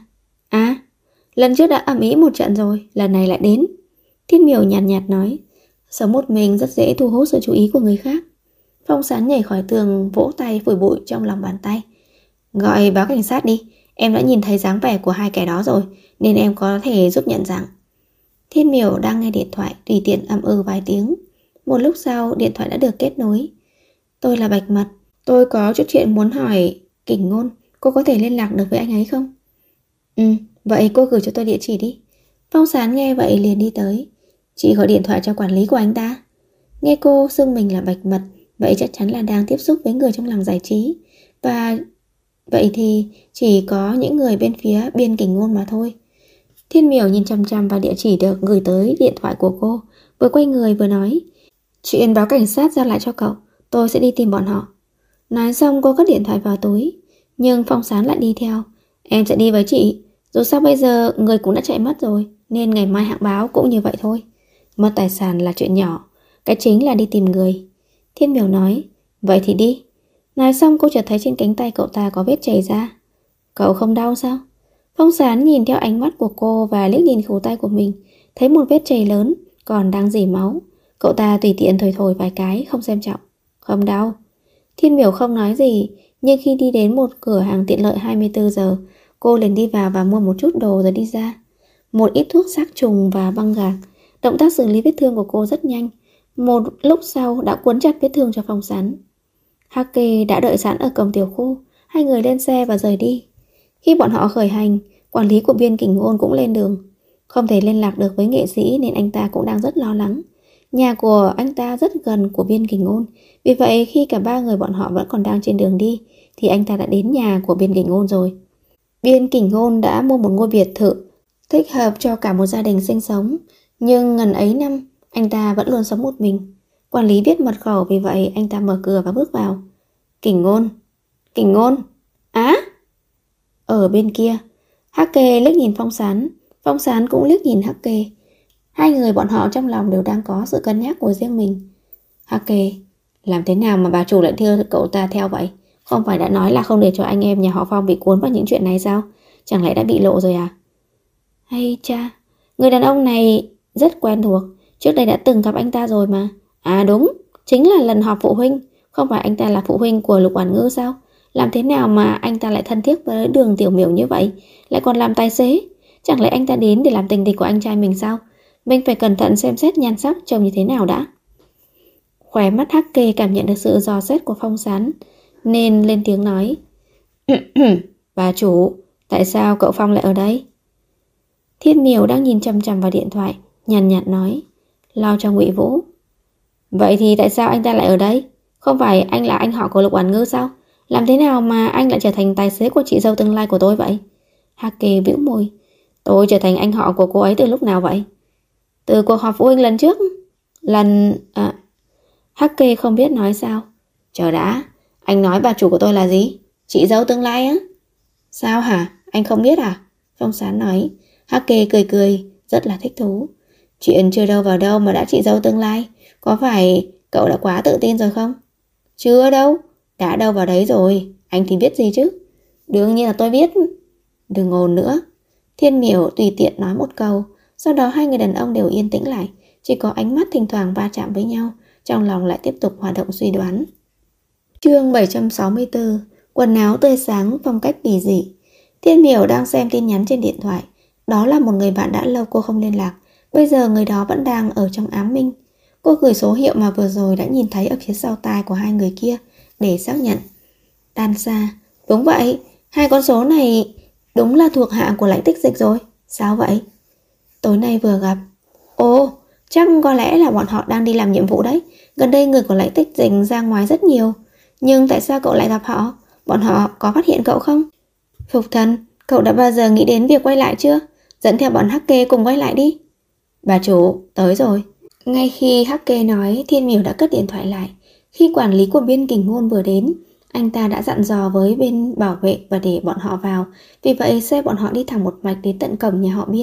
Lần trước đã ầm ĩ một trận rồi, lần này lại đến. Thiên Miểu nhàn nhạt nói, sống một mình rất dễ thu hút sự chú ý của người khác. Phong Sán nhảy khỏi tường, vỗ tay phủi bụi trong lòng bàn tay. Gọi báo cảnh sát đi, em đã nhìn thấy dáng vẻ của hai kẻ đó rồi, nên em có thể giúp nhận dạng. Thiên Miểu đang nghe điện thoại, tùy tiện vài tiếng. Một lúc sau điện thoại đã được kết nối. Tôi là Bạch Mật, tôi có chút chuyện muốn hỏi Kình Ngôn, cô có thể liên lạc được với anh ấy không? Vậy cô gửi cho tôi địa chỉ đi. Phong Sán nghe vậy liền đi tới. Chị gọi điện thoại cho quản lý của anh ta. Nghe cô xưng mình là Bạch Mật, vậy chắc chắn là đang tiếp xúc với người trong làng giải trí. Và vậy thì chỉ có những người bên phía Biên Kình Ngôn mà thôi. Thiên Miểu nhìn chằm chằm vào địa chỉ được gửi tới điện thoại của cô, vừa quay người vừa nói, chuyện báo cảnh sát giao lại cho cậu, tôi sẽ đi tìm bọn họ. Nói xong cô cất điện thoại vào túi, nhưng Phong Sán lại đi theo. Em sẽ đi với chị, dù sao bây giờ người cũng đã chạy mất rồi, nên ngày mai hạng báo cũng như vậy thôi. Mất tài sản là chuyện nhỏ, cái chính là đi tìm người. Thiên Miểu nói, vậy thì đi. Nói xong cô chợt thấy trên cánh tay cậu ta có vết chảy ra. Cậu không đau sao? Phong Sán nhìn theo ánh mắt của cô và liếc nhìn khổ tay của mình, thấy một vết chảy lớn còn đang rỉ máu. Cậu ta tùy tiện thổi thổi vài cái, không xem trọng. Không đau. Thiên Miểu không nói gì, nhưng khi đi đến một cửa hàng tiện lợi 24 giờ, cô liền đi vào và mua một chút đồ rồi đi ra. Một ít thuốc sát trùng và băng gạc. Động tác xử lý vết thương của cô rất nhanh. Một lúc sau đã cuốn chặt vết thương cho Phong Sán. Hắc Kê đã đợi sẵn ở cổng tiểu khu. Hai người lên xe và rời đi. Khi bọn họ khởi hành, quản lý của Biên Kình Ngôn cũng lên đường. Không thể liên lạc được với nghệ sĩ nên anh ta cũng đang rất lo lắng. Nhà của anh ta rất gần của Biên Kình Ngôn. Vì vậy khi cả ba người bọn họ vẫn còn đang trên đường đi thì anh ta đã đến nhà của Biên Kình Ngôn rồi. Biên Kình Ngôn đã mua một ngôi biệt thự thích hợp cho cả một gia đình sinh sống. Nhưng ngần ấy năm anh ta vẫn luôn sống một mình. Quản lý biết mật khẩu, vì vậy anh ta mở cửa và bước vào. Kình Ngôn. Kình Ngôn. Ở bên kia, Hắc Kê liếc nhìn Phong Sán. Phong Sán cũng liếc nhìn Hắc Kê. Hai người bọn họ trong lòng đều đang có sự cân nhắc của riêng mình. Hắc Kê, làm thế nào mà bà chủ lại đưa cậu ta theo vậy? Không phải đã nói là không để cho anh em nhà họ Phong bị cuốn vào những chuyện này sao? Chẳng lẽ đã bị lộ rồi à? Hay cha, người đàn ông này rất quen thuộc. Trước đây đã từng gặp anh ta rồi mà. À đúng, chính là lần họp phụ huynh. Không phải anh ta là phụ huynh của Lục Oản Ngư sao? Làm thế nào mà anh ta lại thân thiết với Đường Tiểu Miểu như vậy? Lại còn làm tài xế? Chẳng lẽ anh ta đến để làm tình địch của anh trai mình sao? Mình phải cẩn thận xem xét nhan sắc trông như thế nào đã. Khóe mắt Hắc Kê cảm nhận được sự dò xét của Phong Sán, nên lên tiếng nói. Bà chủ, tại sao cậu Phong lại ở đây? Thiên Miểu đang nhìn chằm chằm vào điện thoại, nhàn nhạt nói. Lo cho Ngụy Vũ. Vậy thì tại sao anh ta lại ở đây? Không phải anh là anh họ của Lục Oản Ngư sao? Làm thế nào mà anh lại trở thành tài xế của chị dâu tương lai của tôi vậy? Hake bĩu môi. Tôi trở thành anh họ của cô ấy từ lúc nào vậy? Từ cuộc họp phụ huynh lần trước. Hake không biết nói sao. Chờ đã, anh nói bà chủ của tôi là gì? Chị dâu tương lai á? Sao hả? Anh không biết à? Phong Sán nói. Hake cười cười, rất là thích thú. Chuyện chưa đâu vào đâu mà đã chị dâu tương lai. Có phải cậu đã quá tự tin rồi không? Chưa đâu. Đã đâu vào đấy rồi. Anh thì biết gì chứ? Đương nhiên là tôi biết. Đừng ồn nữa. Thiên Miểu tùy tiện nói một câu. Sau đó hai người đàn ông đều yên tĩnh lại. Chỉ có ánh mắt thỉnh thoảng va chạm với nhau. Trong lòng lại tiếp tục hoạt động suy đoán. Chương 764. Quần áo tươi sáng, phong cách kỳ dị. Thiên Miểu đang xem tin nhắn trên điện thoại. Đó là một người bạn đã lâu cô không liên lạc. Bây giờ người đó vẫn đang ở trong ám minh. Cô gửi số hiệu mà vừa rồi đã nhìn thấy ở phía sau tai của hai người kia để xác nhận. Đan xa. Đúng vậy, hai con số này đúng là thuộc hạ của Lãnh Tích Dịch rồi. Sao vậy? Tối nay vừa gặp. Ồ, chắc có lẽ là bọn họ đang đi làm nhiệm vụ đấy. Gần đây người của Lãnh Tích Dịch ra ngoài rất nhiều. Nhưng tại sao cậu lại gặp họ? Bọn họ có phát hiện cậu không? Phục Thần, cậu đã bao giờ nghĩ đến việc quay lại chưa? Dẫn theo bọn Hake cùng quay lại đi. Bà chủ, tới rồi. Ngay khi Hake nói, Thiên Miểu đã cất điện thoại lại. Khi quản lý của Biên Kình Ngôn vừa đến, anh ta đã dặn dò với bên bảo vệ và để bọn họ vào. Vì vậy xe bọn họ đi thẳng một mạch đến tận cổng nhà họ Biên.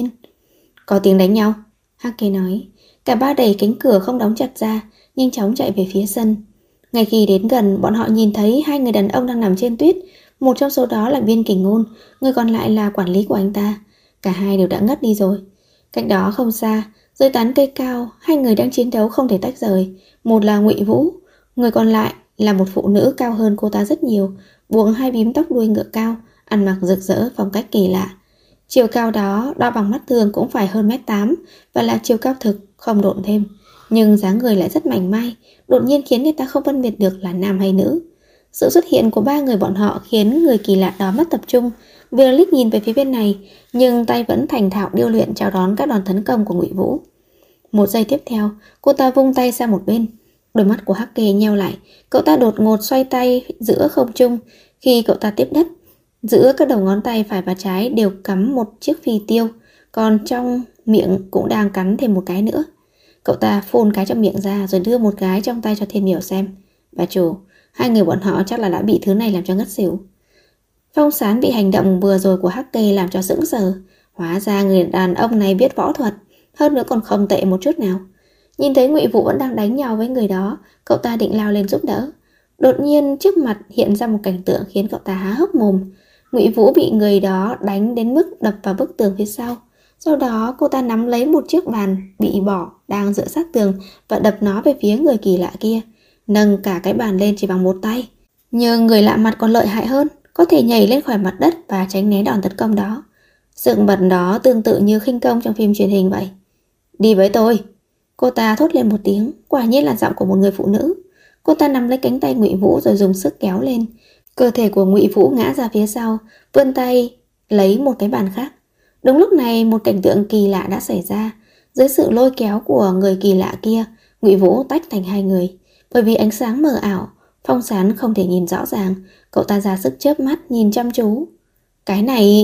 Có tiếng đánh nhau, Hake nói. Cả ba đẩy cánh cửa không đóng chặt ra, nhanh chóng chạy về phía sân. Ngay khi đến gần, bọn họ nhìn thấy hai người đàn ông đang nằm trên tuyết. Một trong số đó là Biên Kình Ngôn, người còn lại là quản lý của anh ta. Cả hai đều đã ngất đi rồi. Cách đó không xa, dưới tán cây cao, hai người đang chiến đấu không thể tách rời. Một là Ngụy Vũ, người còn lại là một phụ nữ cao hơn cô ta rất nhiều, buộc hai bím tóc đuôi ngựa cao, ăn mặc rực rỡ phong cách kỳ lạ. Chiều cao đó đo bằng mắt thường cũng phải hơn 1m8 và là chiều cao thực, không độn thêm. Nhưng dáng người lại rất mảnh mai, đột nhiên khiến người ta không phân biệt được là nam hay nữ. Sự xuất hiện của ba người bọn họ khiến người kỳ lạ đó mất tập trung, vừa liếc nhìn về phía bên này, nhưng tay vẫn thành thạo điêu luyện chào đón các đòn tấn công của Ngụy Vũ. Một giây tiếp theo, cô ta vung tay sang một bên. Đôi mắt của Hake nheo lại, cậu ta đột ngột xoay tay giữa không trung. Khi cậu ta tiếp đất, giữa các đầu ngón tay phải và trái đều cắm một chiếc phi tiêu, còn trong miệng cũng đang cắn thêm một cái nữa. Cậu ta phun cái trong miệng ra rồi đưa một cái trong tay cho Thiên Miểu xem. Bà chủ, hai người bọn họ chắc là đã bị thứ này làm cho ngất xỉu. Phong Sán bị hành động vừa rồi của Hake làm cho sững sờ. Hóa ra người đàn ông này biết võ thuật, hơn nữa còn không tệ một chút nào. Nhìn thấy Ngụy Vũ vẫn đang đánh nhau với người đó, cậu ta định lao lên giúp đỡ. Đột nhiên trước mặt hiện ra một cảnh tượng khiến cậu ta há hốc mồm. Ngụy Vũ bị người đó đánh đến mức đập vào bức tường phía sau. Sau đó cô ta nắm lấy một chiếc bàn bị bỏ đang dựa sát tường và đập nó về phía người kỳ lạ kia, nâng cả cái bàn lên chỉ bằng một tay. Nhưng người lạ mặt còn lợi hại hơn, có thể nhảy lên khỏi mặt đất và tránh né đòn tấn công đó. Sự bật đó tương tự như khinh công trong phim truyền hình vậy. Đi với tôi. Cô ta thốt lên một tiếng, quả nhiên là giọng của một người phụ nữ. Cô ta nắm lấy cánh tay Ngụy Vũ rồi dùng sức kéo lên. Cơ thể của Ngụy Vũ ngã ra phía sau, vươn tay lấy một cái bàn khác. Đúng lúc này một cảnh tượng kỳ lạ đã xảy ra. Dưới sự lôi kéo của người kỳ lạ kia, Ngụy Vũ tách thành hai người. Bởi vì ánh sáng mờ ảo, Phong Sán không thể nhìn rõ ràng. Cậu ta ra sức chớp mắt nhìn chăm chú. Cái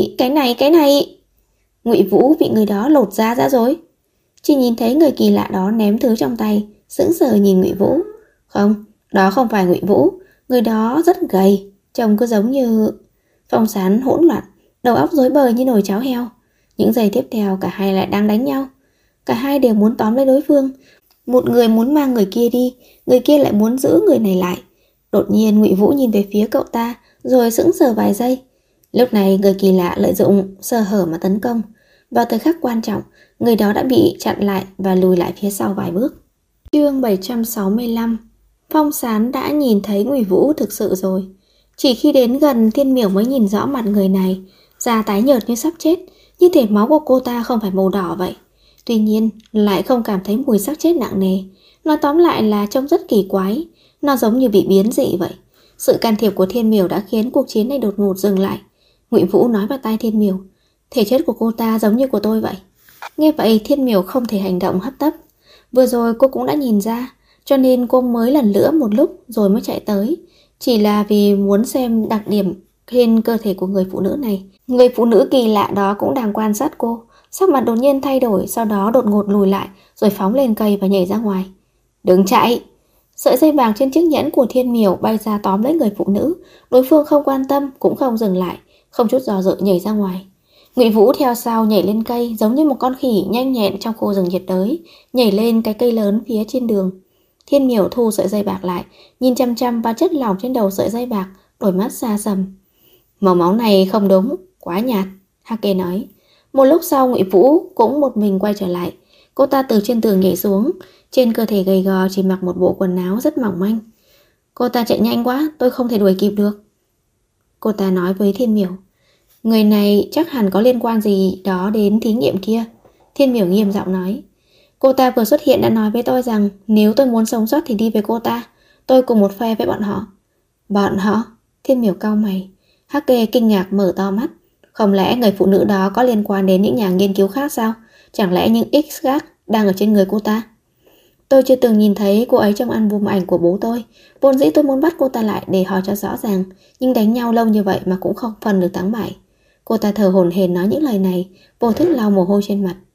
này. Ngụy Vũ bị người đó lột da ra rồi. Chỉ nhìn thấy người kỳ lạ đó ném thứ trong tay, sững sờ nhìn Ngụy Vũ. Không, đó không phải Ngụy Vũ. Người đó rất gầy, trông cứ giống như... Phong Sán hỗn loạn, đầu óc rối bời như nồi cháo heo. Những giây tiếp theo cả hai lại đang đánh nhau. Cả hai đều muốn tóm lấy đối phương. Một người muốn mang người kia đi, người kia lại muốn giữ người này lại. Đột nhiên Ngụy Vũ nhìn về phía cậu ta, rồi sững sờ vài giây. Lúc này người kỳ lạ lợi dụng sơ hở mà tấn công. Vào thời khắc quan trọng, người đó đã bị chặn lại và lùi lại phía sau vài bước. Chương 765. Phong Sán đã nhìn thấy Ngụy Vũ thực sự rồi. Chỉ khi đến gần, Thiên Miểu mới nhìn rõ mặt người này. Da tái nhợt như sắp chết, như thể máu của cô ta không phải màu đỏ vậy. Tuy nhiên lại không cảm thấy mùi xác chết nặng nề. Nói tóm lại là trông rất kỳ quái. Nó giống như bị biến dị vậy. Sự can thiệp của Thiên Miểu đã khiến cuộc chiến này đột ngột dừng lại. Ngụy Vũ nói vào tai Thiên Miểu, thể chất của cô ta giống như của tôi vậy. Nghe vậy Thiên Miểu không thể hành động hấp tấp. Vừa rồi cô cũng đã nhìn ra, cho nên cô mới lần nữa một lúc rồi mới chạy tới. chỉ là vì muốn xem đặc điểm trên cơ thể của người phụ nữ này. Người phụ nữ kỳ lạ đó cũng đang quan sát cô, sắc mặt đột nhiên thay đổi, sau đó đột ngột lùi lại rồi phóng lên cây và nhảy ra ngoài. Đừng chạy! Sợi dây vàng trên chiếc nhẫn của Thiên Miểu bay ra tóm lấy người phụ nữ. Đối phương không quan tâm cũng không dừng lại, không chút do dự nhảy ra ngoài. Ngụy Vũ theo sau nhảy lên cây giống như một con khỉ nhanh nhẹn trong khu rừng nhiệt đới, nhảy lên cái cây lớn phía trên đường. Thiên Miểu thu sợi dây bạc lại, nhìn chăm chăm vào chất lỏng trên đầu sợi dây bạc, đôi mắt xa sầm. Màu máu này không đúng, quá nhạt, Hake nói. Một lúc sau Ngụy Vũ cũng một mình quay trở lại. Cô ta từ trên tường nhảy xuống, trên cơ thể gầy gò chỉ mặc một bộ quần áo rất mỏng manh. Cô ta chạy nhanh quá, tôi không thể đuổi kịp được. Cô ta nói với Thiên Miểu. Người này chắc hẳn có liên quan gì đó đến thí nghiệm kia. Thiên Miểu nghiêm giọng nói. Cô ta vừa xuất hiện đã nói với tôi rằng nếu tôi muốn sống sót thì đi với cô ta. Tôi cùng một phe với bọn họ. Bọn họ? Thiên Miểu cau mày. Hake kinh ngạc mở to mắt. Không lẽ người phụ nữ đó có liên quan đến những nhà nghiên cứu khác sao? Chẳng lẽ những X khác đang ở trên người cô ta? Tôi chưa từng nhìn thấy cô ấy trong album ảnh của bố tôi. Vốn dĩ tôi muốn bắt cô ta lại để hỏi cho rõ ràng, nhưng đánh nhau lâu như vậy mà cũng không phân được thắng bại. Cô ta thở hổn hển nói những lời này, vô thức lau mồ hôi trên mặt.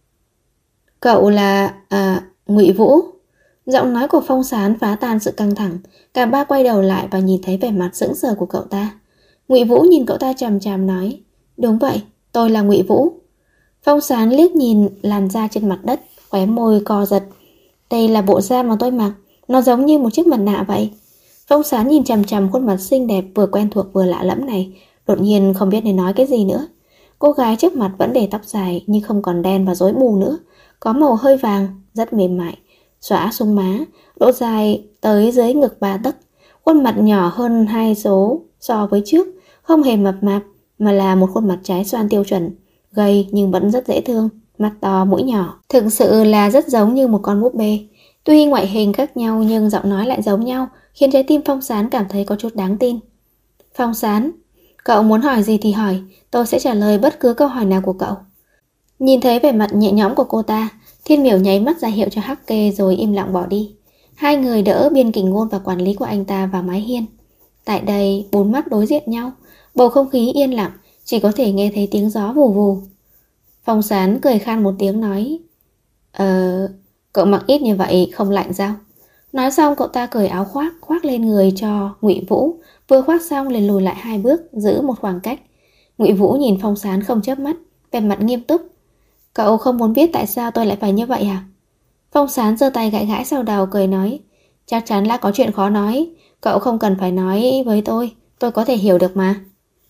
Cậu là... Ngụy Vũ. Giọng nói của Phong Sán phá tan sự căng thẳng. Cả ba quay đầu lại và nhìn thấy vẻ mặt sững sờ của cậu ta. Ngụy Vũ nhìn cậu ta chằm chằm nói. Đúng vậy, tôi là Ngụy Vũ. Phong Sán liếc nhìn làn da trên mặt đất, khóe môi co giật. Đây là bộ da mà tôi mặc, nó giống như một chiếc mặt nạ vậy. Phong Sán nhìn chằm chằm khuôn mặt xinh đẹp vừa quen thuộc vừa lạ lẫm này, đột nhiên không biết nên nói cái gì nữa. Cô gái trước mặt vẫn để tóc dài nhưng không còn đen và rối bù nữa, có màu hơi vàng, rất mềm mại, xõa xuống má, độ dài tới dưới ngực 3 tấc. Khuôn mặt nhỏ hơn 2 số so với trước, không hề mập mạp mà là một khuôn mặt trái xoan tiêu chuẩn, gầy nhưng vẫn rất dễ thương, mắt to mũi nhỏ, thực sự là rất giống như một con búp bê. Tuy ngoại hình khác nhau nhưng giọng nói lại giống nhau, khiến trái tim Phong Sán cảm thấy có chút đáng tin. Phong Sán, cậu muốn hỏi gì thì hỏi, tôi sẽ trả lời bất cứ câu hỏi nào của cậu. Nhìn thấy vẻ mặt nhẹ nhõm của cô ta, Thiên Miểu nháy mắt ra hiệu cho Hake rồi im lặng bỏ đi. Hai người đỡ biên kình ngôn và quản lý của anh ta vào mái hiên. Tại đây, bốn mắt đối diện nhau, bầu không khí yên lặng, chỉ có thể nghe thấy tiếng gió vù vù. Phong Sán cười khan một tiếng nói, cậu mặc ít như vậy không lạnh sao? Nói xong cậu ta cởi áo khoác lên người cho Ngụy Vũ, vừa khoác xong liền lùi lại 2 bước, giữ một khoảng cách. Ngụy Vũ nhìn Phong Sán không chớp mắt, vẻ mặt nghiêm túc. Cậu không muốn biết tại sao tôi lại phải như vậy à? Phong Sán giơ tay gãi gãi sau đầu cười nói, chắc chắn là có chuyện khó nói, cậu không cần phải nói với tôi có thể hiểu được mà.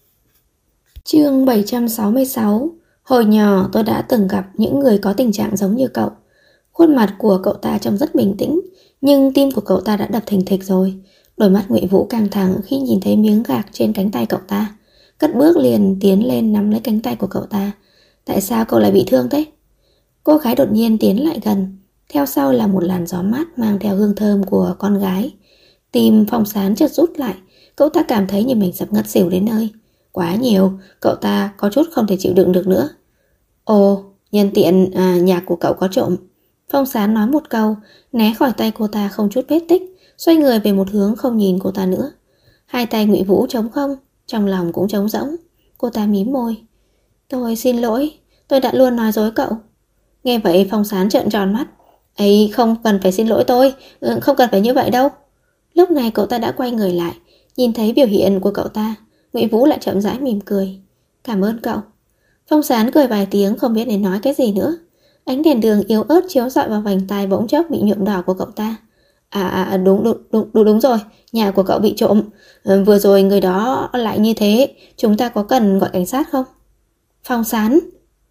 Chương 766. Hồi nhỏ tôi đã từng gặp những người có tình trạng giống như cậu. Khuôn mặt của cậu ta trông rất bình tĩnh, nhưng tim của cậu ta đã đập thình thịch rồi. Đôi mắt Ngụy Vũ căng thẳng khi nhìn thấy miếng gạc trên cánh tay cậu ta, cất bước liền tiến lên nắm lấy cánh tay của cậu ta. Tại sao cậu lại bị thương thế? Cô gái đột nhiên tiến lại gần, theo sau là một làn gió mát mang theo hương thơm của con gái. Tim Phong Sán chợt rút lại, cậu ta cảm thấy như mình sắp ngất xỉu đến nơi. Quá nhiều, cậu ta có chút không thể chịu đựng được nữa. Ồ, nhân tiện nhạc của cậu có trộm. Phong Sán nói một câu, né khỏi tay cô ta không chút vết tích, xoay người về một hướng không nhìn cô ta nữa. Hai tay Ngụy Vũ trống không, trong lòng cũng trống rỗng. Cô ta mím môi. Tôi xin lỗi, tôi đã luôn nói dối cậu. Nghe vậy Phong Sán trợn tròn mắt. Ấy, không cần phải xin lỗi tôi, không cần phải như vậy đâu. Lúc này cậu ta đã quay người lại, nhìn thấy biểu hiện của cậu ta, Ngụy Vũ lại chậm rãi mỉm cười. Cảm ơn cậu. Phong Sán cười vài tiếng không biết nên nói cái gì nữa. Ánh đèn đường yếu ớt chiếu rọi vào vành tai bỗng chốc bị nhuộm đỏ của cậu ta. Đúng rồi, nhà của cậu bị trộm. Vừa rồi người đó lại như thế, chúng ta có cần gọi cảnh sát không? Phong Sán.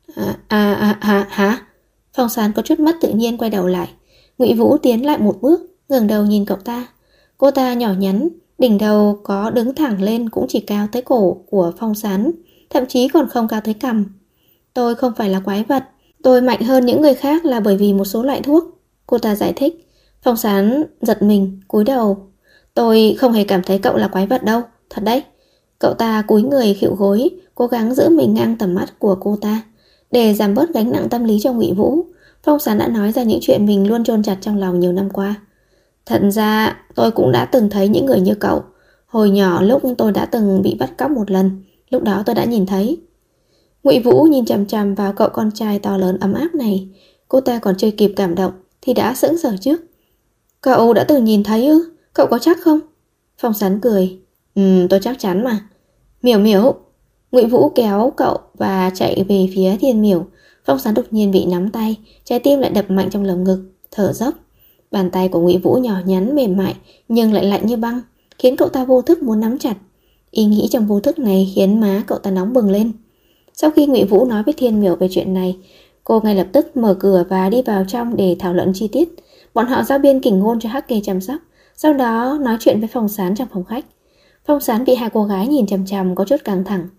Hả? Phong Sán có chút mất tự nhiên quay đầu lại. Ngụy Vũ tiến lại một bước, ngẩng đầu nhìn cậu ta. Cô ta nhỏ nhắn, đỉnh đầu có đứng thẳng lên cũng chỉ cao tới cổ của Phong Sán, thậm chí còn không cao tới cằm. Tôi không phải là quái vật, tôi mạnh hơn những người khác là bởi vì một số loại thuốc, cô ta giải thích. Phong Sán giật mình, cúi đầu. Tôi không hề cảm thấy cậu là quái vật đâu, thật đấy. Cậu ta cúi người khuỵu gối, cố gắng giữ mình ngang tầm mắt của cô ta. Để giảm bớt gánh nặng tâm lý cho Ngụy Vũ, Phong Sán đã nói ra những chuyện mình luôn chôn chặt trong lòng nhiều năm qua. Thật ra tôi cũng đã từng thấy những người như cậu. Hồi nhỏ lúc tôi đã từng bị bắt cóc một lần, lúc đó tôi đã nhìn thấy. Ngụy Vũ nhìn chằm chằm vào cậu con trai to lớn ấm áp này. Cô ta còn chưa kịp cảm động thì đã sững sờ trước. Cậu đã từng nhìn thấy ư? Cậu có chắc không? Phong Sán cười. Tôi chắc chắn mà. Miểu Miểu. Ngụy Vũ kéo cậu và chạy về phía Thiên Miểu. Phong Sán đột nhiên bị nắm tay, trái tim lại đập mạnh trong lồng ngực, thở dốc. Bàn tay của Ngụy Vũ nhỏ nhắn mềm mại nhưng lại lạnh như băng, khiến cậu ta vô thức muốn nắm chặt. Ý nghĩ trong vô thức này khiến má cậu ta nóng bừng lên. Sau khi Ngụy Vũ nói với Thiên Miểu về chuyện này, cô ngay lập tức mở cửa và đi vào trong để thảo luận chi tiết. Bọn họ giao biên kình ngôn cho Hắc Kê chăm sóc, sau đó nói chuyện với Phong Sán trong phòng khách. Phong Sán bị hai cô gái nhìn chằm chằm có chút căng thẳng.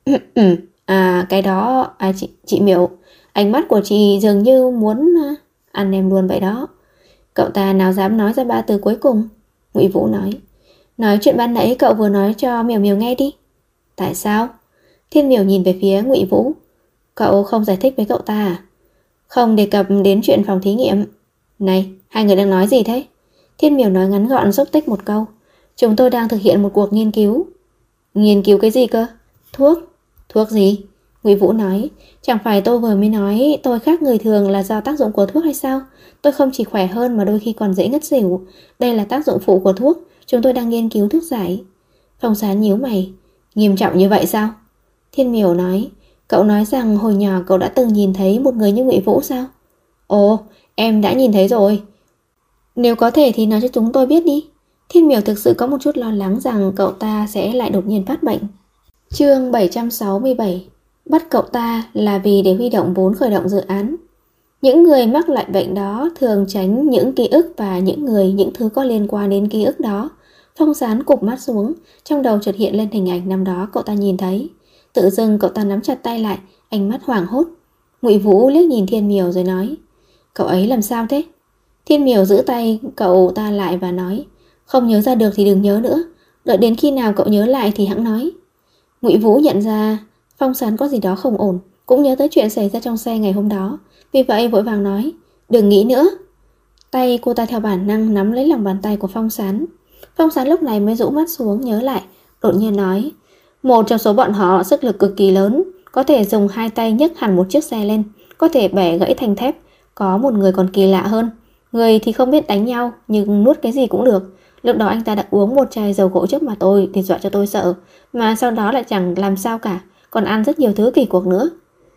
Cái đó, chị Miểu, ánh mắt của chị dường như muốn ăn em luôn vậy đó. Cậu ta nào dám nói ra ba từ cuối cùng. Ngụy Vũ nói chuyện ban nãy cậu vừa nói cho Miểu Miểu nghe đi. Tại sao? Thiên Miểu nhìn về phía Ngụy Vũ. Cậu không giải thích với cậu ta à? Không đề cập đến chuyện phòng thí nghiệm. Này, hai người đang nói gì thế? Thiên Miểu nói ngắn gọn xúc tích một câu. Chúng tôi đang thực hiện một cuộc nghiên cứu. Nghiên cứu cái gì cơ? Thuốc. Thuốc gì? Ngụy Vũ nói. Chẳng phải tôi vừa mới nói tôi khác người thường là do tác dụng của thuốc hay sao? Tôi không chỉ khỏe hơn mà đôi khi còn dễ ngất xỉu. Đây là tác dụng phụ của thuốc. Chúng tôi đang nghiên cứu thuốc giải. Phong Sán nhíu mày. Nghiêm trọng như vậy sao? Thiên Miểu nói. Cậu nói rằng hồi nhỏ cậu đã từng nhìn thấy một người như Ngụy Vũ sao? Ồ, em đã nhìn thấy rồi. Nếu có thể thì nói cho chúng tôi biết đi. Thiên Miểu thực sự có một chút lo lắng rằng cậu ta sẽ lại đột nhiên phát bệnh. Chương 767. Bắt cậu ta là vì để huy động vốn khởi động dự án. Những người mắc loại bệnh đó thường tránh những ký ức và những thứ có liên quan đến ký ức đó. Phong Sán cụp mắt xuống, trong đầu chợt hiện lên hình ảnh năm đó cậu ta nhìn thấy. Tự dưng cậu ta nắm chặt tay lại, ánh mắt hoảng hốt. Ngụy Vũ liếc nhìn Thiên Miểu rồi nói. Cậu ấy làm sao thế? Thiên Miểu giữ tay cậu ta lại và nói. Không nhớ ra được thì đừng nhớ nữa, đợi đến khi nào cậu nhớ lại thì hẵng nói. Ngụy Vũ nhận ra Phong Sán có gì đó không ổn, cũng nhớ tới chuyện xảy ra trong xe ngày hôm đó, vì vậy vội vàng nói. Đừng nghĩ nữa. Tay cô ta theo bản năng nắm lấy lòng bàn tay của Phong Sán. Phong Sán lúc này mới rũ mắt xuống nhớ lại, đột nhiên nói. Một trong số bọn họ sức lực cực kỳ lớn, có thể dùng hai tay nhấc hẳn một chiếc xe lên, có thể bẻ gãy thành thép. Có một người còn kỳ lạ hơn, người thì không biết đánh nhau nhưng nuốt cái gì cũng được. Lúc đó anh ta đã uống một chai dầu gỗ trước mặt tôi thì dọa cho tôi sợ, mà sau đó lại chẳng làm sao cả, còn ăn rất nhiều thứ kỳ quặc nữa.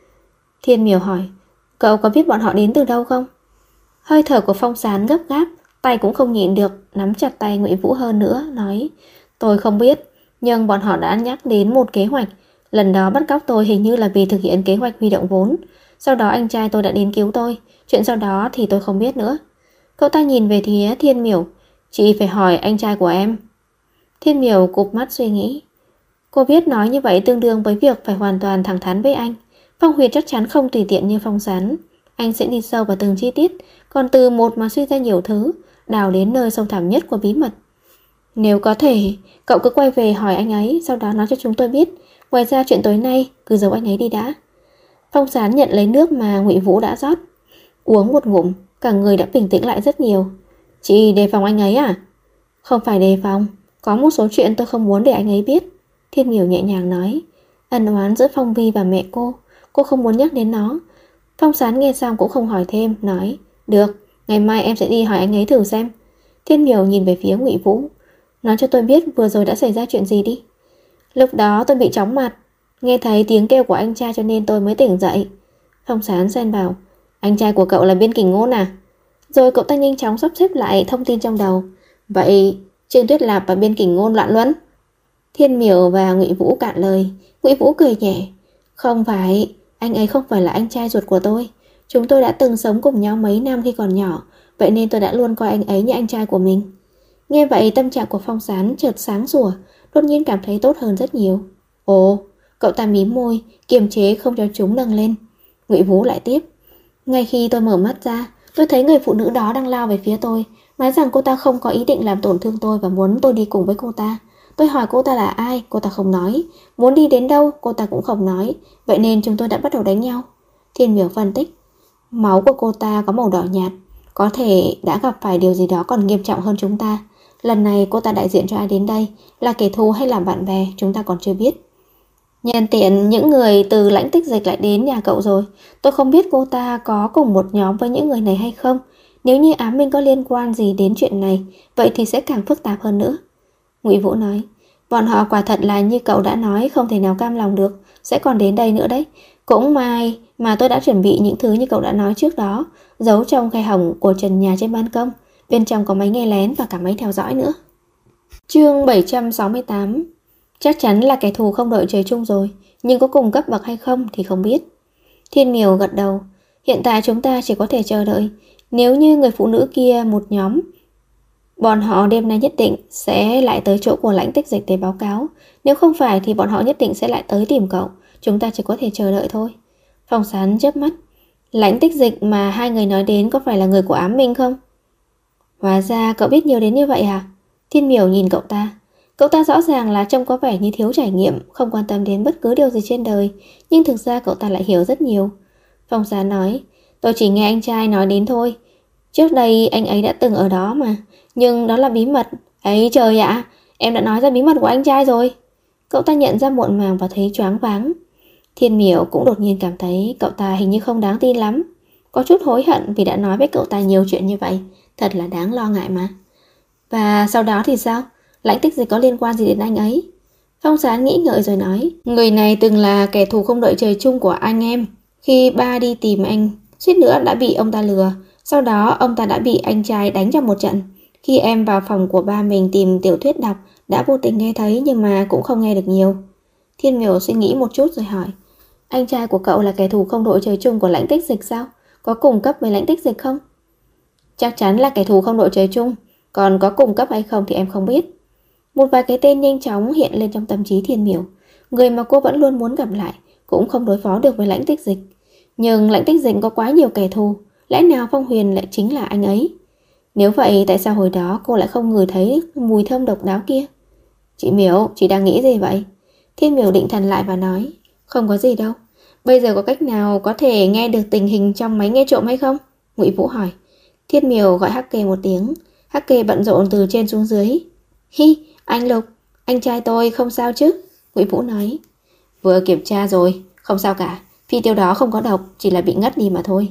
Thiên Miểu hỏi. Cậu có biết bọn họ đến từ đâu không? Hơi thở của Phong Sán gấp gáp, tay cũng không nhịn được nắm chặt tay Ngụy Vũ hơn nữa, nói. Tôi không biết, nhưng bọn họ đã nhắc đến một kế hoạch. Lần đó bắt cóc tôi hình như là vì thực hiện kế hoạch huy động vốn. Sau đó anh trai tôi đã đến cứu tôi. Chuyện sau đó thì tôi không biết nữa. Cậu ta nhìn về phía Thiên Miểu. Chị phải hỏi anh trai của em. Thiên Miểu cụp mắt suy nghĩ. Cô biết nói như vậy tương đương với việc phải hoàn toàn thẳng thắn với anh. Phong Huyền chắc chắn không tùy tiện như Phong Sán. Anh sẽ đi sâu vào từng chi tiết, còn từ một mà suy ra nhiều thứ, đào đến nơi sâu thẳm nhất của bí mật. Nếu có thể, cậu cứ quay về hỏi anh ấy, sau đó nói cho chúng tôi biết. Ngoài ra chuyện tối nay, cứ giấu anh ấy đi đã. Phong Sán nhận lấy nước mà Ngụy Vũ đã rót. Uống một ngụm, cả người đã bình tĩnh lại rất nhiều. Chị đề phòng anh ấy à? Không phải đề phòng, có một số chuyện tôi không muốn để anh ấy biết. Thiên Miểu nhẹ nhàng nói. Ân oán giữa Phong Vi và mẹ cô không muốn nhắc đến nó. Phong Sán nghe xong cũng không hỏi thêm, nói. Được, ngày mai em sẽ đi hỏi anh ấy thử xem. Thiên Miểu nhìn về phía Ngụy Vũ. Nói cho tôi biết vừa rồi đã xảy ra chuyện gì đi. Lúc đó tôi bị chóng mặt, nghe thấy tiếng kêu của anh trai cho nên tôi mới tỉnh dậy. Phong Sán xen vào. Anh trai của cậu là Biên Kình Ngôn à? Rồi cậu ta nhanh chóng sắp xếp lại thông tin trong đầu. Vậy Trương Tuyết Lạp và Biên Kình Ngôn loạn luân? Thiên Miểu và Ngụy Vũ cạn lời. Ngụy Vũ cười nhẹ. Không phải, anh ấy không phải là anh trai ruột của tôi. Chúng tôi đã từng sống cùng nhau mấy năm khi còn nhỏ, vậy nên tôi đã luôn coi anh ấy như anh trai của mình. Nghe vậy tâm trạng của Phong Sán chợt sáng sủa, đột nhiên cảm thấy tốt hơn rất nhiều. Ồ, cậu ta mím môi, kiềm chế không cho chúng nâng lên. Ngụy Vũ lại tiếp. Ngay khi tôi mở mắt ra, tôi thấy người phụ nữ đó đang lao về phía tôi, nói rằng cô ta không có ý định làm tổn thương tôi và muốn tôi đi cùng với cô ta. Tôi hỏi cô ta là ai, cô ta không nói. Muốn đi đến đâu, cô ta cũng không nói. Vậy nên chúng tôi đã bắt đầu đánh nhau. Thiên Miểu phân tích. Máu của cô ta có màu đỏ nhạt, có thể đã gặp phải điều gì đó còn nghiêm trọng hơn chúng ta. Lần này cô ta đại diện cho ai đến đây, là kẻ thù hay là bạn bè, chúng ta còn chưa biết. Nhân tiện những người từ Lãnh Tích Dịch lại đến nhà cậu rồi. Tôi không biết cô ta có cùng một nhóm với những người này hay không. Nếu như Ám Minh có liên quan gì đến chuyện này, vậy thì sẽ càng phức tạp hơn nữa. Ngụy Vũ nói, bọn họ quả thật là như cậu đã nói, không thể nào cam lòng được, sẽ còn đến đây nữa đấy. Cũng may mà tôi đã chuẩn bị những thứ như cậu đã nói trước đó, giấu trong khe hổng của trần nhà trên ban công. Bên trong có máy nghe lén và cả máy theo dõi nữa. Chương 768. Chắc chắn là kẻ thù không đội trời chung rồi, nhưng có cùng cấp bậc hay không thì không biết. Thiên Miểu gật đầu. Hiện tại chúng ta chỉ có thể chờ đợi. Nếu như người phụ nữ kia một nhóm, bọn họ đêm nay nhất định sẽ lại tới chỗ của Lãnh Tích Dịch để báo cáo. Nếu không phải thì bọn họ nhất định sẽ lại tới tìm cậu. Chúng ta chỉ có thể chờ đợi thôi. Phong Sán chớp mắt. Lãnh Tích Dịch mà hai người nói đến có phải là người của Ám Minh không? Hóa ra cậu biết nhiều đến như vậy à? Thiên Miểu nhìn cậu ta. Cậu ta rõ ràng là trông có vẻ như thiếu trải nghiệm, không quan tâm đến bất cứ điều gì trên đời, nhưng thực ra cậu ta lại hiểu rất nhiều. Phong Sán nói, tôi chỉ nghe anh trai nói đến thôi. Trước đây anh ấy đã từng ở đó mà, nhưng đó là bí mật. Ấy trời ạ, em đã nói ra bí mật của anh trai rồi. Cậu ta nhận ra muộn màng và thấy choáng váng. Thiên Miểu cũng đột nhiên cảm thấy cậu ta hình như không đáng tin lắm. Có chút hối hận vì đã nói với cậu ta nhiều chuyện như vậy. Thật là đáng lo ngại mà. Và sau đó thì sao? Lãnh Tích Dịch có liên quan gì đến anh ấy? Phong Sán nghĩ ngợi rồi nói, người này từng là kẻ thù không đợi trời chung của anh em. Khi ba đi tìm anh, suýt nữa đã bị ông ta lừa. Sau đó ông ta đã bị anh trai đánh trong một trận. Khi em vào phòng của ba mình tìm tiểu thuyết đọc, đã vô tình nghe thấy nhưng mà cũng không nghe được nhiều. Thiên Miểu suy nghĩ một chút rồi hỏi, anh trai của cậu là kẻ thù không đội trời chung của Lãnh Tích Dịch sao? Có cùng cấp với Lãnh Tích Dịch không? Chắc chắn là kẻ thù không đội trời chung, còn có cùng cấp hay không thì em không biết. Một vài cái tên nhanh chóng hiện lên trong tâm trí Thiên Miểu. Người mà cô vẫn luôn muốn gặp lại, cũng không đối phó được với Lãnh Tích Dịch. Nhưng Lãnh Tích Dịch có quá nhiều kẻ thù, lẽ nào Phong Huyền lại chính là anh ấy? Nếu vậy tại sao hồi đó cô lại không ngửi thấy mùi thơm độc đáo kia? Chị Miểu, chị đang nghĩ gì vậy? Thiên Miểu định thần lại và nói, không có gì đâu. Bây giờ có cách nào có thể nghe được tình hình trong máy nghe trộm hay không? Ngụy Vũ hỏi. Thiên Miểu gọi Hắc Kê một tiếng. Hắc Kê bận rộn từ trên xuống dưới. Hi, anh Lục, anh trai tôi không sao chứ? Ngụy Vũ nói. Vừa kiểm tra rồi, không sao cả. Phi tiêu đó không có độc, chỉ là bị ngất đi mà thôi.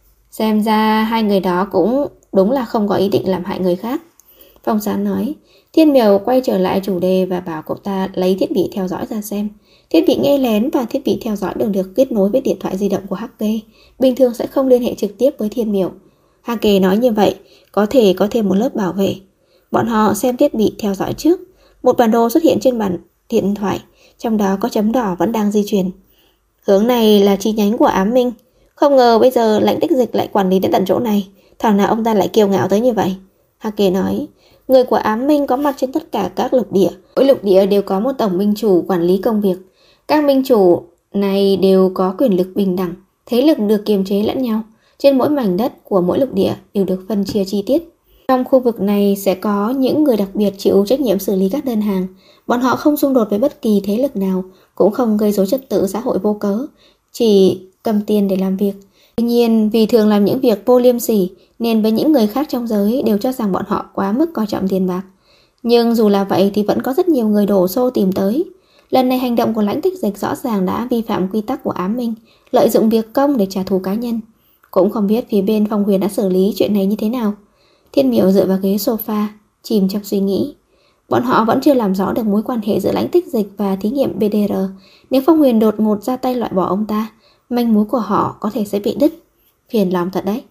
Xem ra hai người đó cũng đúng là không có ý định làm hại người khác. Phong Sán nói. Thiên Miểu quay trở lại chủ đề và bảo cậu ta lấy thiết bị theo dõi ra xem. Thiết bị nghe lén và thiết bị theo dõi đều được kết nối với điện thoại di động của Hắc Kê. Bình thường sẽ không liên hệ trực tiếp với Thiên Miểu. Hắc Kê nói như vậy, có thể có thêm một lớp bảo vệ. Bọn họ xem thiết bị theo dõi trước. Một bản đồ xuất hiện trên bản điện thoại, trong đó có chấm đỏ vẫn đang di chuyển. Hướng này là chi nhánh của Ám Minh. Không ngờ bây giờ Lãnh Tích Dịch lại quản lý đến tận chỗ này. Thảo nào ông ta lại kiêu ngạo tới như vậy. Hắc Kê nói, người của Ám Minh có mặt trên tất cả các lục địa. Mỗi lục địa đều có một tổng minh chủ quản lý công việc. Các minh chủ này đều có quyền lực bình đẳng, thế lực được kiềm chế lẫn nhau. Trên mỗi mảnh đất của mỗi lục địa đều được phân chia chi tiết. Trong khu vực này sẽ có những người đặc biệt chịu trách nhiệm xử lý các đơn hàng. Bọn họ không xung đột với bất kỳ thế lực nào, cũng không gây rối trật tự xã hội vô cớ, chỉ cầm tiền để làm việc. Tuy nhiên, vì thường làm những việc vô liêm sỉ, nên với những người khác trong giới đều cho rằng bọn họ quá mức coi trọng tiền bạc. Nhưng dù là vậy thì vẫn có rất nhiều người đổ xô tìm tới. Lần này hành động của Lãnh Tích Dịch rõ ràng đã vi phạm quy tắc của Ám Minh, lợi dụng việc công để trả thù cá nhân. Cũng không biết phía bên Phong Huyền đã xử lý chuyện này như thế nào. Thiên Miểu dựa vào ghế sofa, chìm trong suy nghĩ. Bọn họ vẫn chưa làm rõ được mối quan hệ giữa Lãnh Tích Dịch và thí nghiệm BDR. Nếu Phong Huyền đột ngột ra tay loại bỏ ông ta, manh mối của họ có thể sẽ bị đứt. Phiền lòng thật đấy.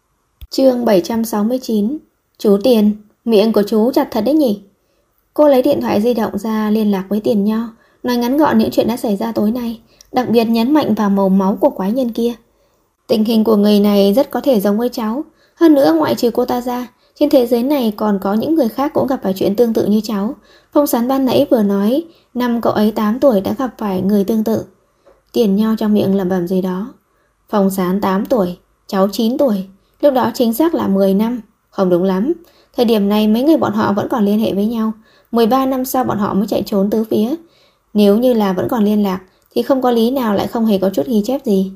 Chương 769. Chú Tiền, miệng của chú chặt thật đấy nhỉ? Cô lấy điện thoại di động ra liên lạc với Tiền Nho, nói ngắn gọn những chuyện đã xảy ra tối nay, đặc biệt nhấn mạnh vào màu máu của quái nhân kia. Tình hình của người này rất có thể giống với cháu. Hơn nữa ngoại trừ cô ta ra, trên thế giới này còn có những người khác cũng gặp phải chuyện tương tự như cháu. Phong Sán ban nãy vừa nói năm cậu ấy 8 tuổi đã gặp phải người tương tự. Tiền Nho trong miệng lẩm bẩm gì đó. Phong Sán 8 tuổi, cháu 9 tuổi. Lúc đó chính xác là 10 năm. Không đúng lắm. Thời điểm này mấy người bọn họ vẫn còn liên hệ với nhau. 13 năm sau bọn họ mới chạy trốn tứ phía. Nếu như là vẫn còn liên lạc thì không có lý nào lại không hề có chút ghi chép gì.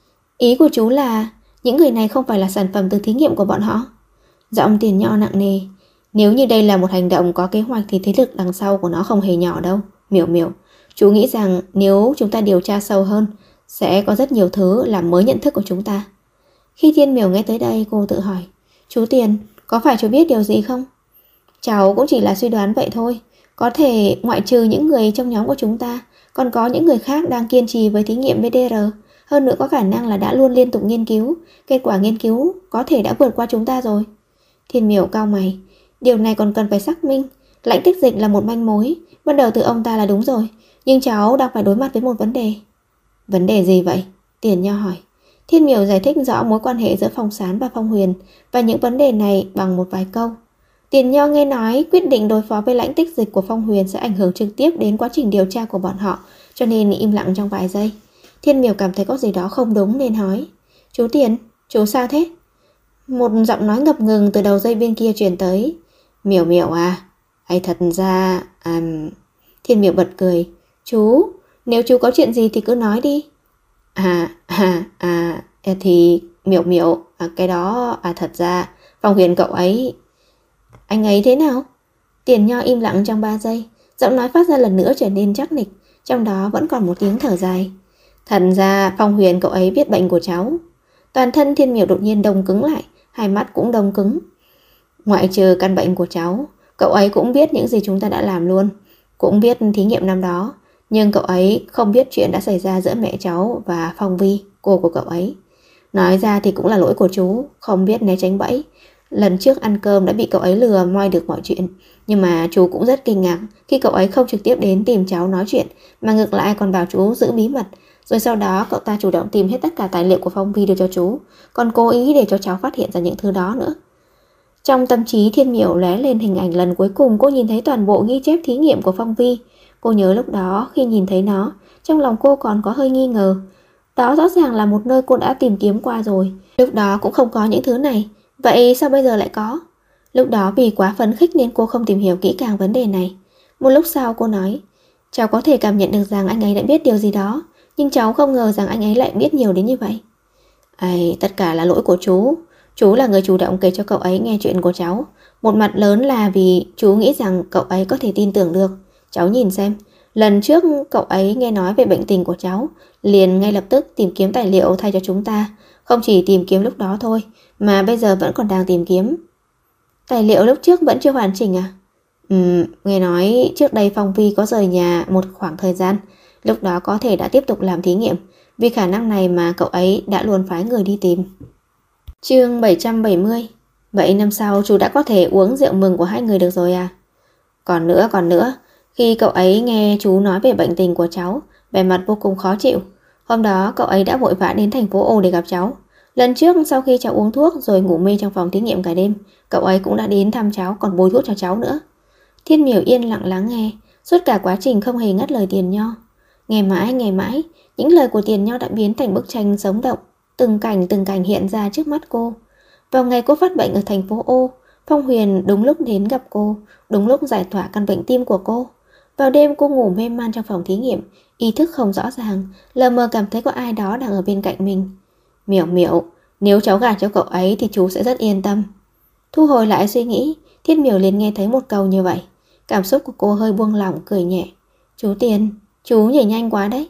Ý của chú là những người này không phải là sản phẩm từ thí nghiệm của bọn họ? Giọng Tiền Nho nặng nề. Nếu như đây là một hành động có kế hoạch thì thế lực đằng sau của nó không hề nhỏ đâu. Miểu miểu, chú nghĩ rằng nếu chúng ta điều tra sâu hơn, sẽ có rất nhiều thứ làm mới nhận thức của chúng ta. Khi Thiên Miểu nghe tới đây, cô tự hỏi, chú Tiền, có phải chú biết điều gì không? Cháu cũng chỉ là suy đoán vậy thôi. Có thể ngoại trừ những người trong nhóm của chúng ta, còn có những người khác đang kiên trì với thí nghiệm VDR. Hơn nữa có khả năng là đã luôn liên tục nghiên cứu. Kết quả nghiên cứu có thể đã vượt qua chúng ta rồi. Thiên Miểu cau mày. Điều này còn cần phải xác minh. Lãnh Tích Dịch là một manh mối. Bắt đầu từ ông ta là đúng rồi. Nhưng cháu đang phải đối mặt với một vấn đề. Vấn đề gì vậy? Tiền Nho hỏi. Thiên Miểu giải thích rõ mối quan hệ giữa Phong Sán và Phong Huyền và những vấn đề này bằng một vài câu. Tiền Nho nghe nói quyết định đối phó với Lãnh Tích Dịch của Phong Huyền sẽ ảnh hưởng trực tiếp đến quá trình điều tra của bọn họ, cho nên im lặng trong vài giây. Thiên Miểu cảm thấy có gì đó không đúng nên hỏi, chú Tiền, chú sao thế? Một giọng nói ngập ngừng từ đầu dây bên kia truyền tới. Miểu Miểu à, hay thật ra... Thiên Miểu bật cười. Chú, nếu chú có chuyện gì thì cứ nói đi. Thì Miểu Miểu, cái đó, thật ra, Phong Huyền cậu ấy... Anh ấy thế nào? Tiền Nho im lặng trong 3 giây, giọng nói phát ra lần nữa trở nên chắc nịch, trong đó vẫn còn một tiếng thở dài. Thật ra Phong Huyền cậu ấy biết bệnh của cháu. Toàn thân Thiên Miểu đột nhiên đông cứng lại, hai mắt cũng đông cứng. Ngoại trừ căn bệnh của cháu, cậu ấy cũng biết những gì chúng ta đã làm luôn, cũng biết thí nghiệm năm đó, nhưng cậu ấy không biết chuyện đã xảy ra giữa mẹ cháu và Phong Vi, cô của cậu ấy. Nói ra thì cũng là lỗi của chú, không biết né tránh bẫy. Lần trước ăn cơm đã bị cậu ấy lừa moi được mọi chuyện. Nhưng mà chú cũng rất kinh ngạc khi cậu ấy không trực tiếp đến tìm cháu nói chuyện, mà ngược lại còn bảo chú giữ bí mật. Rồi sau đó cậu ta chủ động tìm hết tất cả tài liệu của Phong Vi đưa cho chú, còn cố ý để cho cháu phát hiện ra những thứ đó nữa. Trong tâm trí Thiên Miểu lóe lên hình ảnh lần cuối cùng cô nhìn thấy toàn bộ ghi chép thí nghiệm của Phong Vi. Cô nhớ lúc đó khi nhìn thấy nó, trong lòng cô còn có hơi nghi ngờ. Đó rõ ràng là một nơi cô đã tìm kiếm qua rồi. Lúc đó cũng không có những thứ này. Vậy sao bây giờ lại có? Lúc đó vì quá phấn khích nên cô không tìm hiểu kỹ càng vấn đề này. Một lúc sau cô nói, cháu có thể cảm nhận được rằng anh ấy đã biết điều gì đó, nhưng cháu không ngờ rằng anh ấy lại biết nhiều đến như vậy. Tất cả là lỗi của chú. Chú là người chủ động kể cho cậu ấy nghe chuyện của cháu. Một mặt lớn là vì chú nghĩ rằng cậu ấy có thể tin tưởng được. Cháu nhìn xem, lần trước cậu ấy nghe nói về bệnh tình của cháu, liền ngay lập tức tìm kiếm tài liệu thay cho chúng ta. Không chỉ tìm kiếm lúc đó thôi, mà bây giờ vẫn còn đang tìm kiếm. Tài liệu lúc trước vẫn chưa hoàn chỉnh à? Nghe nói trước đây Phong Vi có rời nhà một khoảng thời gian, lúc đó có thể đã tiếp tục làm thí nghiệm. Vì khả năng này mà cậu ấy đã luôn phái người đi tìm. Chương 770. Vậy năm sau chú đã có thể uống rượu mừng của hai người được rồi à? Còn nữa, khi cậu ấy nghe chú nói về bệnh tình của cháu, vẻ mặt vô cùng khó chịu. Hôm đó cậu ấy đã vội vã đến thành phố O để gặp cháu. Lần trước sau khi cháu uống thuốc rồi ngủ mê trong phòng thí nghiệm cả đêm, cậu ấy cũng đã đến thăm cháu còn bôi thuốc cho cháu nữa. Thiên Miểu yên lặng lắng nghe, suốt cả quá trình không hề ngắt lời Tiền Nho. Nghe mãi, những lời của Tiền Nho đã biến thành bức tranh sống động, từng cảnh hiện ra trước mắt cô. Vào ngày cô phát bệnh ở thành phố O, Phong Huyền đúng lúc đến gặp cô, đúng lúc giải tỏa căn bệnh tim của cô. Vào đêm cô ngủ mê man trong phòng thí nghiệm, ý thức không rõ ràng, lờ mờ cảm thấy có ai đó đang ở bên cạnh mình. Miểu, nếu cháu gả cho cậu ấy thì chú sẽ rất yên tâm. Thu hồi lại suy nghĩ, Thiết Miểu liền nghe thấy một câu như vậy. Cảm xúc của cô hơi buông lỏng, cười nhẹ. Chú Tiền, chú nhảy nhanh quá đấy.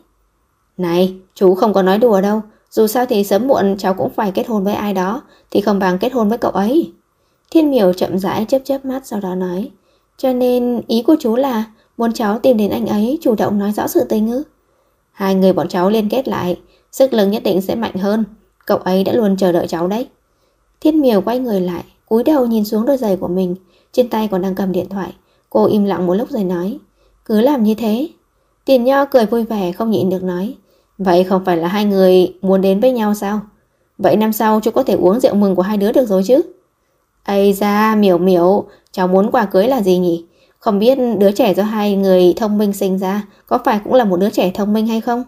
Này, chú không có nói đùa đâu. Dù sao thì sớm muộn cháu cũng phải kết hôn với ai đó, thì không bằng kết hôn với cậu ấy. Thiên Miểu chậm rãi chớp mắt sau đó nói. Cho nên ý của chú là muốn cháu tìm đến anh ấy chủ động nói rõ sự tình ư? Hai người bọn cháu liên kết lại, sức lực nhất định sẽ mạnh hơn. Cậu ấy đã luôn chờ đợi cháu đấy. Thiên Miểu quay người lại, cúi đầu nhìn xuống đôi giày của mình, trên tay còn đang cầm điện thoại. Cô im lặng một lúc rồi nói, cứ làm như thế. Tiền Nho cười vui vẻ không nhịn được nói, vậy không phải là hai người muốn đến với nhau sao? Vậy năm sau chú có thể uống rượu mừng của hai đứa được rồi chứ? Ây da, Miểu, cháu muốn quà cưới là gì nhỉ? Không biết đứa trẻ do hai người thông minh sinh ra có phải cũng là một đứa trẻ thông minh hay không?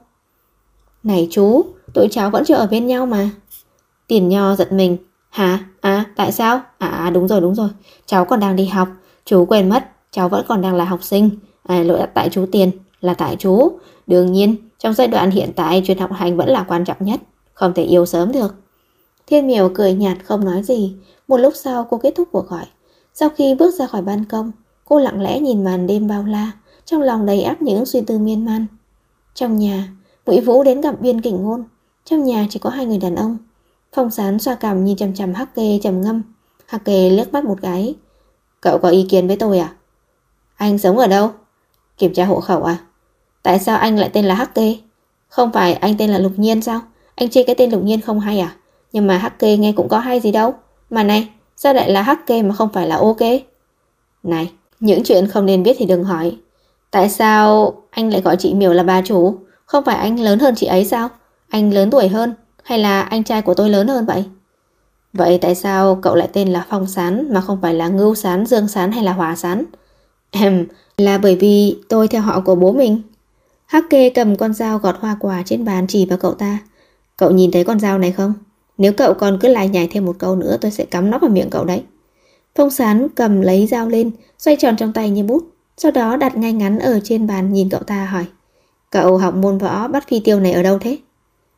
Này chú, tụi cháu vẫn chưa ở bên nhau mà. Tiền Nho giật mình. Hả? Tại sao? Đúng rồi. Cháu còn đang đi học. Chú quên mất, cháu vẫn còn đang là học sinh. Lỗi là tại chú Tiền, là tại chú. Đương nhiên, trong giai đoạn hiện tại chuyện học hành vẫn là quan trọng nhất. Không thể yêu sớm được. Thiên Miểu cười nhạt không nói gì. Một lúc sau cô kết thúc cuộc gọi. Sau khi bước ra khỏi ban công, cô lặng lẽ nhìn màn đêm bao la, trong lòng đầy áp những suy tư miên man. Trong nhà, Ngụy Vũ đến gặp Biên Kình Ngôn. Trong nhà chỉ có hai người đàn ông. Phong Sán xoa cằm nhìn chằm chằm Hắc Kê trầm ngâm. Hắc Kê liếc mắt một cái. Cậu có ý kiến với tôi à? Anh sống ở đâu? Kiểm tra hộ khẩu à? Tại sao anh lại tên là Hắc Kê? Không phải anh tên là Lục Nhiên sao? Anh chê cái tên Lục Nhiên không hay à? Nhưng mà Hắc Kê nghe cũng có hay gì đâu. Mà này, sao lại là Hắc Kê mà không phải là OK? Này, những chuyện không nên biết thì đừng hỏi. Tại sao anh lại gọi chị Miểu là bà chủ? Không phải anh lớn hơn chị ấy sao? Anh lớn tuổi hơn, hay là anh trai của tôi lớn hơn vậy? Vậy tại sao cậu lại tên là Phong Sán mà không phải là Ngưu Sán, Dương Sán hay là Hòa Sán? Là bởi vì tôi theo họ của bố mình. Hắc Kê cầm con dao gọt hoa quả trên bàn chỉ vào cậu ta. Cậu nhìn thấy con dao này không? Nếu cậu còn cứ lải nhải thêm một câu nữa tôi sẽ cắm nó vào miệng cậu đấy. Phong Sán cầm lấy dao lên, xoay tròn trong tay như bút, sau đó đặt ngay ngắn ở trên bàn nhìn cậu ta hỏi. Cậu học môn võ bắt phi tiêu này ở đâu thế?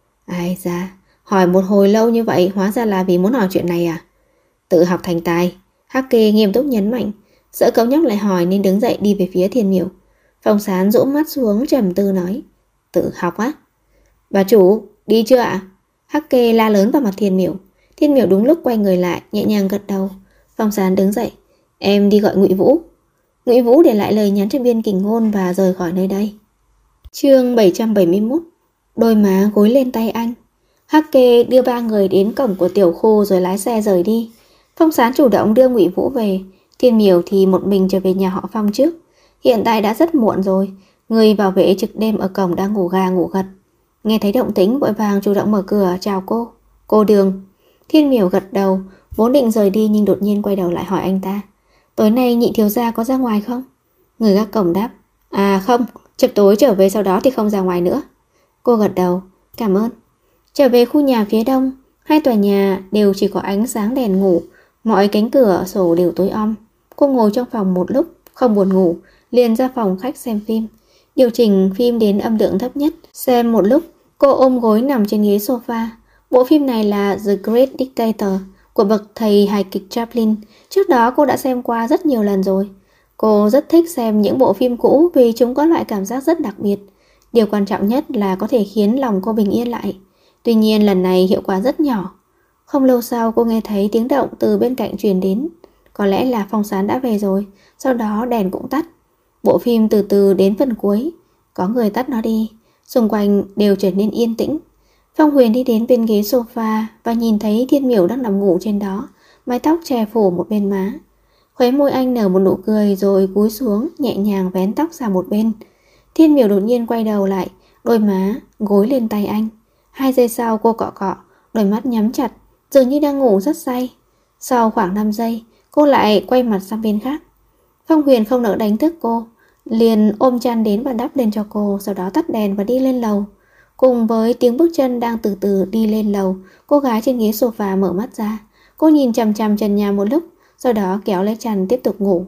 Ai da, hỏi một hồi lâu như vậy hóa ra là vì muốn hỏi chuyện này à? Tự học thành tài. Hắc Kê nghiêm túc nhấn mạnh. Sợ cậu nhóc lại hỏi nên đứng dậy đi về phía Thiên Miểu. Phong Sán rũ mắt xuống trầm tư nói. Tự học á? Bà chủ, đi chưa ạ? Hắc Kê la lớn vào mặt Thiên Miểu. Thiên Miểu đúng lúc quay người lại, nhẹ nhàng gật đầu. Phong Sán đứng dậy. Em đi gọi Ngụy Vũ. Ngụy Vũ để lại lời nhắn cho Biên Kình Ngôn và rời khỏi nơi đây. Chương 771. Đôi má gối lên tay anh. Hắc Kê đưa ba người đến cổng của tiểu khu rồi lái xe rời đi. Phong Sán chủ động đưa Ngụy Vũ về. Thiên Miểu thì một mình trở về nhà họ Phong trước. Hiện tại đã rất muộn rồi. Người bảo vệ trực đêm ở cổng đang ngủ gà ngủ gật. Nghe thấy động tĩnh vội vàng chủ động mở cửa chào cô. Cô Đường. Thiên Miểu gật đầu, vốn định rời đi nhưng đột nhiên quay đầu lại hỏi anh ta. Tối nay Nhị thiếu gia có ra ngoài không? Người gác cổng đáp. À không, chập tối trở về sau đó thì không ra ngoài nữa. Cô gật đầu. Cảm ơn. Trở về khu nhà phía đông, hai tòa nhà đều chỉ có ánh sáng đèn ngủ, mọi cánh cửa sổ đều tối om. Cô ngồi trong phòng một lúc, không buồn ngủ, liền ra phòng khách xem phim. Điều chỉnh phim đến âm lượng thấp nhất. Xem một lúc, cô ôm gối nằm trên ghế sofa. Bộ phim này là The Great Dictator của bậc thầy hài kịch Chaplin. Trước đó cô đã xem qua rất nhiều lần rồi. Cô rất thích xem những bộ phim cũ vì chúng có loại cảm giác rất đặc biệt. Điều quan trọng nhất là có thể khiến lòng cô bình yên lại. Tuy nhiên lần này hiệu quả rất nhỏ. Không lâu sau cô nghe thấy tiếng động từ bên cạnh truyền đến. Có lẽ là Phong Sán đã về rồi. Sau đó đèn cũng tắt. Bộ phim từ từ đến phần cuối. Có người tắt nó đi. Xung quanh đều trở nên yên tĩnh. Phong Huyền đi đến bên ghế sofa và nhìn thấy Thiên Miểu đang nằm ngủ trên đó. Mái tóc che phủ một bên má. Khóe môi anh nở một nụ cười rồi cúi xuống nhẹ nhàng vén tóc sang một bên. Thiên Miểu đột nhiên quay đầu lại, đôi má gối lên tay anh. 2 giây sau cô cọ cọ, đôi mắt nhắm chặt, dường như đang ngủ rất say. Sau khoảng 5 giây, cô lại quay mặt sang bên khác. Phong Huyền không nỡ đánh thức cô, liền ôm chăn đến và đắp lên cho cô, sau đó tắt đèn và đi lên lầu. Cùng với tiếng bước chân đang từ từ đi lên lầu, cô gái trên ghế sofa mở mắt ra. Cô nhìn chằm chằm trần nhà một lúc, sau đó kéo lấy chăn tiếp tục ngủ.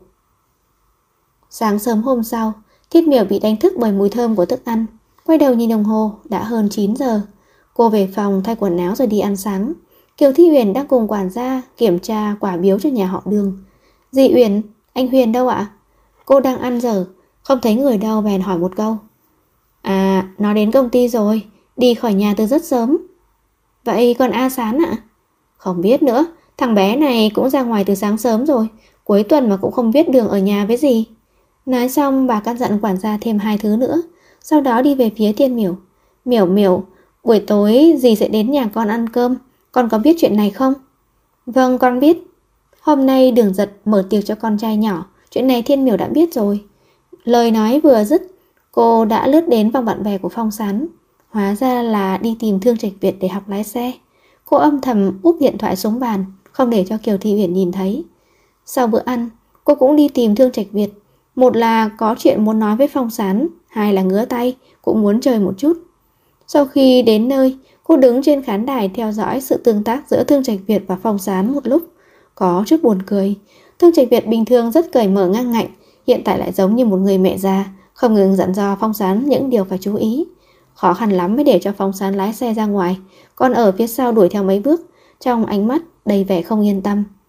Sáng sớm hôm sau, Thiết Miểu bị đánh thức bởi mùi thơm của thức ăn. Quay đầu nhìn đồng hồ, đã hơn 9 giờ. Cô về phòng thay quần áo rồi đi ăn sáng. Kiều Thi Uyển đang cùng quản gia kiểm tra quả biếu cho nhà họ Đường. Dì Uyển, anh Huyền đâu ạ? Cô đang ăn dở, không thấy người đâu bèn hỏi một câu. À, nó đến công ty rồi, đi khỏi nhà từ rất sớm. Vậy còn A Sán ạ? Không biết nữa, thằng bé này cũng ra ngoài từ sáng sớm rồi, cuối tuần mà cũng không biết Đường ở nhà với gì. Nói xong bà căn dặn quản gia thêm 2 thứ nữa, sau đó đi về phía Thiên Miểu. Miểu, buổi tối dì sẽ đến nhà con ăn cơm, con có biết chuyện này không? Vâng, con biết. Hôm nay Đường Giật mở tiệc cho con trai nhỏ, chuyện này Thiên Miểu đã biết rồi. Lời nói vừa dứt, cô đã lướt đến vòng bạn bè của Phong Sán. Hóa ra là đi tìm Thương Trạch Việt để học lái xe. Cô âm thầm úp điện thoại xuống bàn, không để cho Kiều Thị Uyển nhìn thấy. Sau bữa ăn, cô cũng đi tìm Thương Trạch Việt. Một là có chuyện muốn nói với Phong Sán, hai là ngứa tay, cũng muốn chơi một chút. Sau khi đến nơi, cô đứng trên khán đài theo dõi sự tương tác giữa Thương Trạch Việt và Phong Sán một lúc. Có chút buồn cười. Thương Trạch Việt bình thường rất cởi mở ngang ngạnh, hiện tại lại giống như một người mẹ già, không ngừng dặn dò Phong Sán những điều phải chú ý. Khó khăn lắm mới để cho Phong Sán lái xe ra ngoài, còn ở phía sau đuổi theo mấy bước, trong ánh mắt đầy vẻ không yên tâm.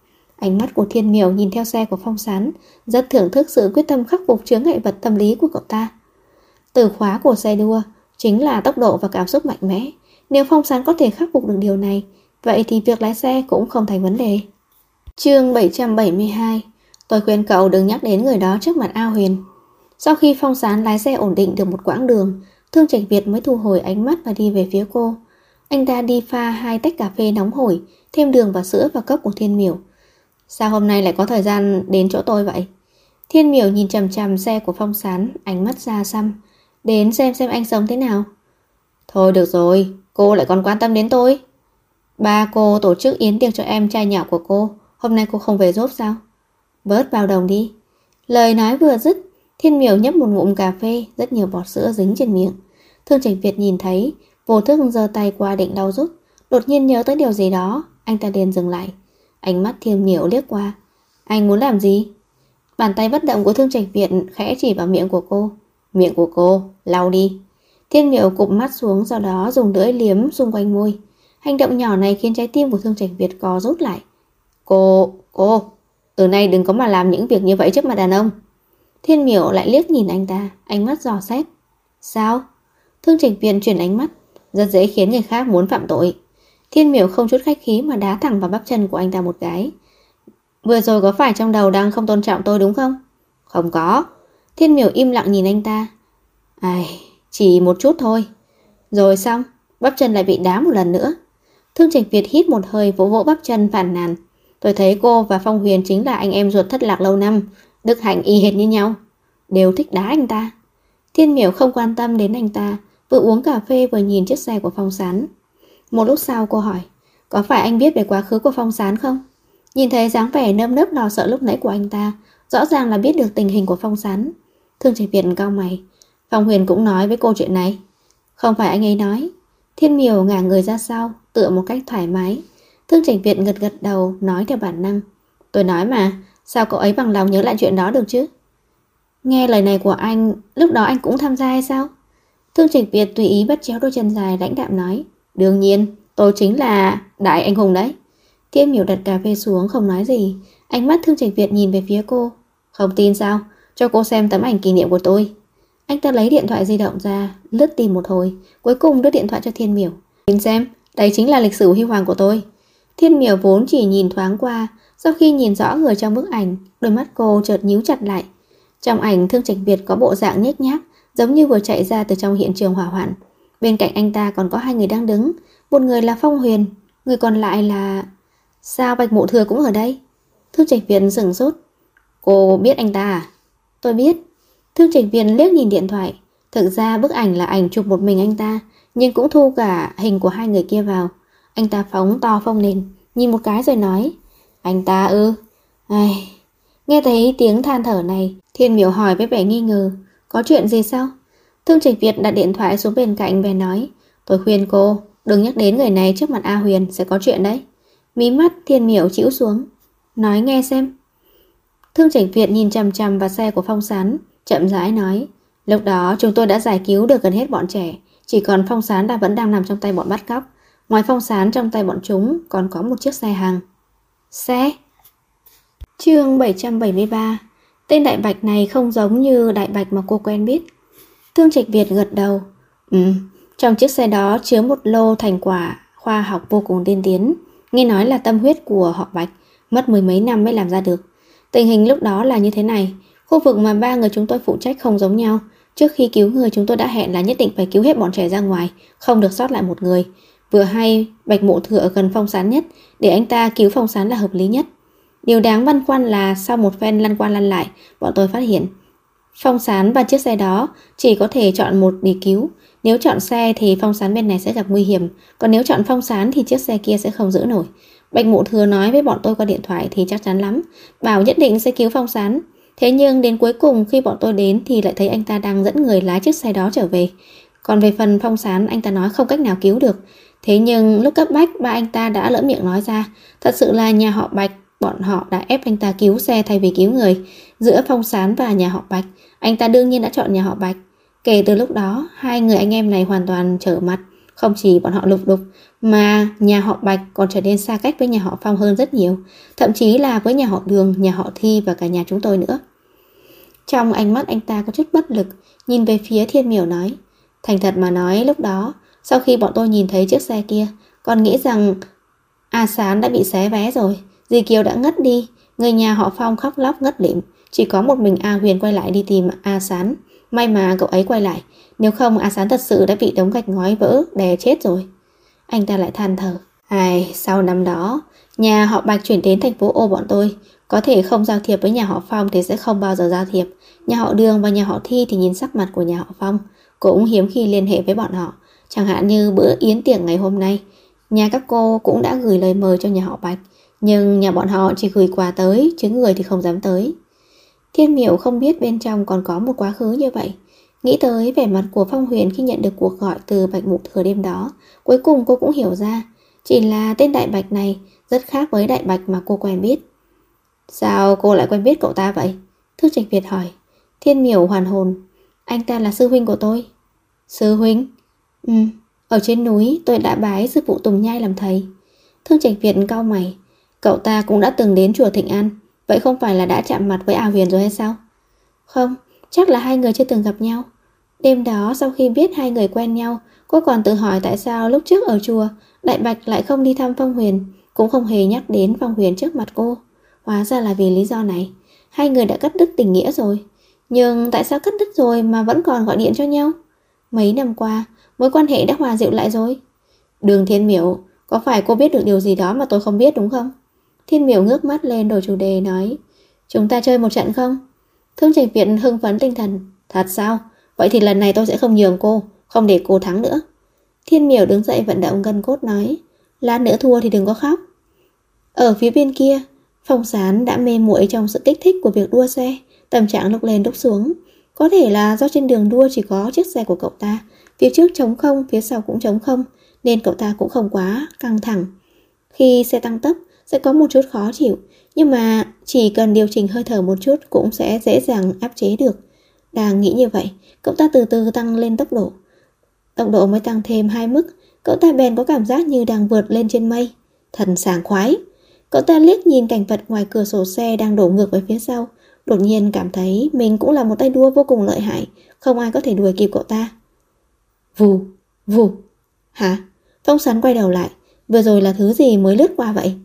Ánh mắt của Thiên Miểu nhìn theo xe của Phong Sán, rất thưởng thức sự quyết tâm khắc phục chướng ngại vật tâm lý của cậu ta. Từ khóa của xe đua chính là tốc độ và cảm xúc mạnh mẽ. Nếu Phong Sán có thể khắc phục được điều này, vậy thì việc lái xe cũng không thành vấn đề. Chương 772. Tôi khuyên cậu đừng nhắc đến người đó trước mặt A Huyền. Sau khi Phong Sán lái xe ổn định được một quãng đường, Thương Trạch Việt mới thu hồi ánh mắt và đi về phía cô. Anh ta đi pha 2 tách cà phê nóng hổi, thêm đường và sữa vào cốc của Thiên Miểu. Sao hôm nay lại có thời gian đến chỗ tôi vậy? Thiên Miểu nhìn chằm chằm xe của Phong Sán, ánh mắt xa xăm. Đến xem anh sống thế nào. Thôi được rồi, cô lại còn quan tâm đến tôi. Ba cô tổ chức yến tiệc cho em trai nhỏ của cô, hôm nay cô không về giúp sao? Bớt vào đồng đi. Lời nói vừa dứt, Thiên Miểu nhấp một ngụm cà phê, rất nhiều bọt sữa dính trên miệng. Thương Trạch Việt nhìn thấy, vô thức giơ tay qua định lau rút, đột nhiên nhớ tới điều gì đó, anh ta liền dừng lại. Ánh mắt Thiên Miểu liếc qua. Anh muốn làm gì? Bàn tay bất động của Thương Trạch Việt khẽ chỉ vào miệng của cô. Miệng của cô, lau đi. Thiên Miểu cụp mắt xuống, sau đó dùng lưỡi liếm xung quanh môi. Hành động nhỏ này khiến trái tim của Thương Trạch Việt co rút lại. Cô, từ nay đừng có mà làm những việc như vậy trước mặt đàn ông. Thiên Miểu lại liếc nhìn anh ta, ánh mắt dò xét. Sao? Thương Trạch Việt chuyển ánh mắt, rất dễ khiến người khác muốn phạm tội. Thiên Miểu không chút khách khí mà đá thẳng vào bắp chân của anh ta một cái. Vừa rồi có phải trong đầu đang không tôn trọng tôi đúng không? Không có. Thiên Miểu im lặng nhìn anh ta. Chỉ một chút thôi. Rồi xong, bắp chân lại bị đá một lần nữa. Thương Trạch Việt hít một hơi, vỗ vỗ bắp chân phàn nàn. Tôi thấy cô và Phong Huyền chính là anh em ruột thất lạc lâu năm, đức hạnh y hệt như nhau, đều thích đá anh ta. Thiên Miểu không quan tâm đến anh ta, vừa uống cà phê vừa nhìn chiếc xe của Phong Sán. Một lúc sau cô hỏi, có phải anh biết về quá khứ của Phong Sán không? Nhìn thấy dáng vẻ nơm nớp lo sợ lúc nãy của anh ta, rõ ràng là biết được tình hình của Phong Sán. Thương Trạch Việt cau mày. Phong Huyền cũng nói với cô chuyện này. Không phải anh ấy nói. Thiên Miểu ngả người ra sau, tựa một cách thoải mái. Thương Trạch Việt gật đầu, nói theo bản năng. Tôi nói mà, sao cậu ấy bằng lòng nhớ lại chuyện đó được chứ? Nghe lời này của anh, lúc đó anh cũng tham gia hay sao? Thương Trạch Việt tùy ý bắt chéo đôi chân dài lãnh đạm nói. Đương nhiên, tôi chính là đại anh hùng đấy. Thiên Miểu đặt cà phê xuống không nói gì. Ánh mắt Thương Trạch Việt nhìn về phía cô. Không tin sao? Cho cô xem tấm ảnh kỷ niệm của tôi. Anh ta lấy điện thoại di động ra, lướt tìm một hồi, cuối cùng đưa điện thoại cho Thiên Miểu. Nhìn xem, đây chính là lịch sử huy hoàng của tôi. Thiên Miểu vốn chỉ nhìn thoáng qua, sau khi nhìn rõ người trong bức ảnh, đôi mắt cô chợt nhíu chặt lại. Trong ảnh, Thương Trạch Việt có bộ dạng nhếch nhác, giống như vừa chạy ra từ trong hiện trường hỏa hoạn. Bên cạnh anh ta còn có 2 người đang đứng, một người là Phong Huyền, người còn lại là... Sao Bạch Mộ Thừa cũng ở đây? Thương Trạch Việt sửng sốt. Cô biết anh ta à? Tôi biết. Thương Trạch Việt liếc nhìn điện thoại. Thực ra bức ảnh là ảnh chụp một mình anh ta, nhưng cũng thu cả hình của 2 người kia vào. Anh ta phóng to phông lên, nhìn một cái rồi nói. Anh ta ư? Nghe thấy tiếng than thở này, Thiên Miểu hỏi với vẻ nghi ngờ. Có chuyện gì sao? Thương Trạch Việt đặt điện thoại xuống bên cạnh và nói. Tôi khuyên cô, đừng nhắc đến người này trước mặt A Huyền, sẽ có chuyện đấy. Mí mắt Thiên Miểu chĩu xuống. Nói nghe xem. Thương Trạch Việt nhìn chằm chằm vào xe của Phong Sán, chậm rãi nói. Lúc đó chúng tôi đã giải cứu được gần hết bọn trẻ, chỉ còn Phong Sán vẫn đang nằm trong tay bọn bắt cóc. Ngoài Phong Sán, trong tay bọn chúng còn có một chiếc xe hàng. Xe? Chương 773. Tên Đại Bạch này không giống như Đại Bạch mà cô quen biết. Thương Trạch Việt gật đầu. Trong chiếc xe đó chứa một lô thành quả khoa học vô cùng tiên tiến. Nghe nói là tâm huyết của họ Bạch, mất 10 mấy năm mới làm ra được. Tình hình lúc đó là như thế này. Khu vực mà 3 người chúng tôi phụ trách không giống nhau. Trước khi cứu người chúng tôi đã hẹn là nhất định phải cứu hết bọn trẻ ra ngoài, không được sót lại một người. Vừa hay Bạch Mộ Thừa ở gần Phong Sán nhất, để anh ta cứu Phong Sán là hợp lý nhất. Điều đáng băn khoăn là sau một phen lăn qua lăn lại, bọn tôi phát hiện Phong Sán và chiếc xe đó chỉ có thể chọn một để cứu. Nếu chọn xe thì Phong Sán bên này sẽ gặp nguy hiểm, còn nếu chọn Phong Sán thì chiếc xe kia sẽ không giữ nổi. Bạch Mộ Thừa nói với bọn tôi qua điện thoại thì chắc chắn lắm, bảo nhất định sẽ cứu Phong Sán. Thế nhưng đến cuối cùng khi bọn tôi đến thì lại thấy anh ta đang dẫn người lái chiếc xe đó trở về. Còn về phần Phong Sán, anh ta nói không cách nào cứu được. Thế nhưng lúc cấp bách, ba anh ta đã lỡ miệng nói ra, thật sự là nhà họ Bạch, bọn họ đã ép anh ta cứu xe thay vì cứu người. Giữa Phong Sán và nhà họ Bạch, anh ta đương nhiên đã chọn nhà họ Bạch. Kể từ lúc đó, 2 người anh em này hoàn toàn trở mặt, Không chỉ bọn họ Lục đục, mà nhà họ Bạch còn trở nên xa cách với nhà họ Phong hơn rất nhiều, thậm chí là với nhà họ Đường, nhà họ Thi và cả nhà chúng tôi nữa. Trong ánh mắt anh ta có chút bất lực, nhìn về phía Thiên Miểu nói, thành thật mà nói, lúc đó sau khi bọn tôi nhìn thấy chiếc xe kia, còn nghĩ rằng A Sán đã bị xé vé rồi. Dì Kiều đã ngất đi, người nhà họ Phong khóc lóc ngất lịm, chỉ có một mình A Huyền quay lại đi tìm A Sán. May mà cậu ấy quay lại, nếu không A Sán thật sự đã bị đống gạch ngói vỡ đè chết rồi. Anh ta lại than thở. Sau năm đó, nhà họ Bạch chuyển đến thành phố Ô bọn tôi, có thể không giao thiệp với nhà họ Phong thì sẽ không bao giờ giao thiệp. Nhà họ Đường và nhà họ Thi thì nhìn sắc mặt của nhà họ Phong, cũng hiếm khi liên hệ với bọn họ. Chẳng hạn như bữa yến tiệc ngày hôm nay, nhà các cô cũng đã gửi lời mời cho nhà họ Bạch, nhưng nhà bọn họ chỉ gửi quà tới, chứ người thì không dám tới. Thiên Miểu không biết bên trong còn có một quá khứ như vậy. Nghĩ tới vẻ mặt của Phong Huyền khi nhận được cuộc gọi từ Bạch Mục Thừa đêm đó, cuối cùng cô cũng hiểu ra, chỉ là tên Đại Bạch này rất khác với Đại Bạch mà cô quen biết. Sao cô lại quen biết cậu ta vậy? Thư Trạch Việt hỏi. Thiên Miểu hoàn hồn. Anh ta là sư huynh của tôi. Sư huynh? Ở trên núi tôi đã bái sư phụ Tùng Nhai làm thầy. Thương Trạch Việt cau mày. Cậu ta cũng đã từng đến chùa Thịnh An, vậy không phải là đã chạm mặt với A Huyền rồi hay sao? Không, chắc là hai người chưa từng gặp nhau. Đêm đó sau khi biết hai người quen nhau, cô còn tự hỏi tại sao lúc trước ở chùa Đại Bạch lại không đi thăm Phong Huyền, cũng không hề nhắc đến Phong Huyền trước mặt cô. Hóa ra là vì lý do này. Hai người đã cắt đứt tình nghĩa rồi. Nhưng tại sao cắt đứt rồi mà vẫn còn gọi điện cho nhau? Mấy năm qua mối quan hệ đã hòa dịu lại rồi. Đường Thiên Miểu, có phải cô biết được điều gì đó mà tôi không biết đúng không? Thiên Miểu ngước mắt lên đổi chủ đề nói, chúng ta chơi một trận không? Thương Trạch Việt hưng phấn tinh thần. Thật sao? Vậy thì lần này tôi sẽ không nhường cô, không để cô thắng nữa. Thiên Miểu đứng dậy vận động gân cốt nói, lát nữa thua thì đừng có khóc. Ở phía bên kia, Phong Sán đã mê muội trong sự kích thích của việc đua xe, tâm trạng lúc lên lúc xuống. Có thể là do trên đường đua chỉ có chiếc xe của cậu ta, phía trước trống không, phía sau cũng trống không, nên cậu ta cũng không quá căng thẳng. Khi xe tăng tốc sẽ có một chút khó chịu, nhưng mà chỉ cần điều chỉnh hơi thở một chút cũng sẽ dễ dàng áp chế được. Đang nghĩ như vậy, cậu ta từ từ tăng lên tốc độ. Tốc độ mới tăng thêm 2 mức, cậu ta bèn có cảm giác như đang vượt lên trên mây. Thần sảng khoái. Cậu ta liếc nhìn cảnh vật ngoài cửa sổ xe đang đổ ngược về phía sau, đột nhiên cảm thấy mình cũng là một tay đua vô cùng lợi hại, không ai có thể đuổi kịp cậu ta. Vù, vù. Hả? Phong Sán quay đầu lại, vừa rồi là thứ gì mới lướt qua vậy?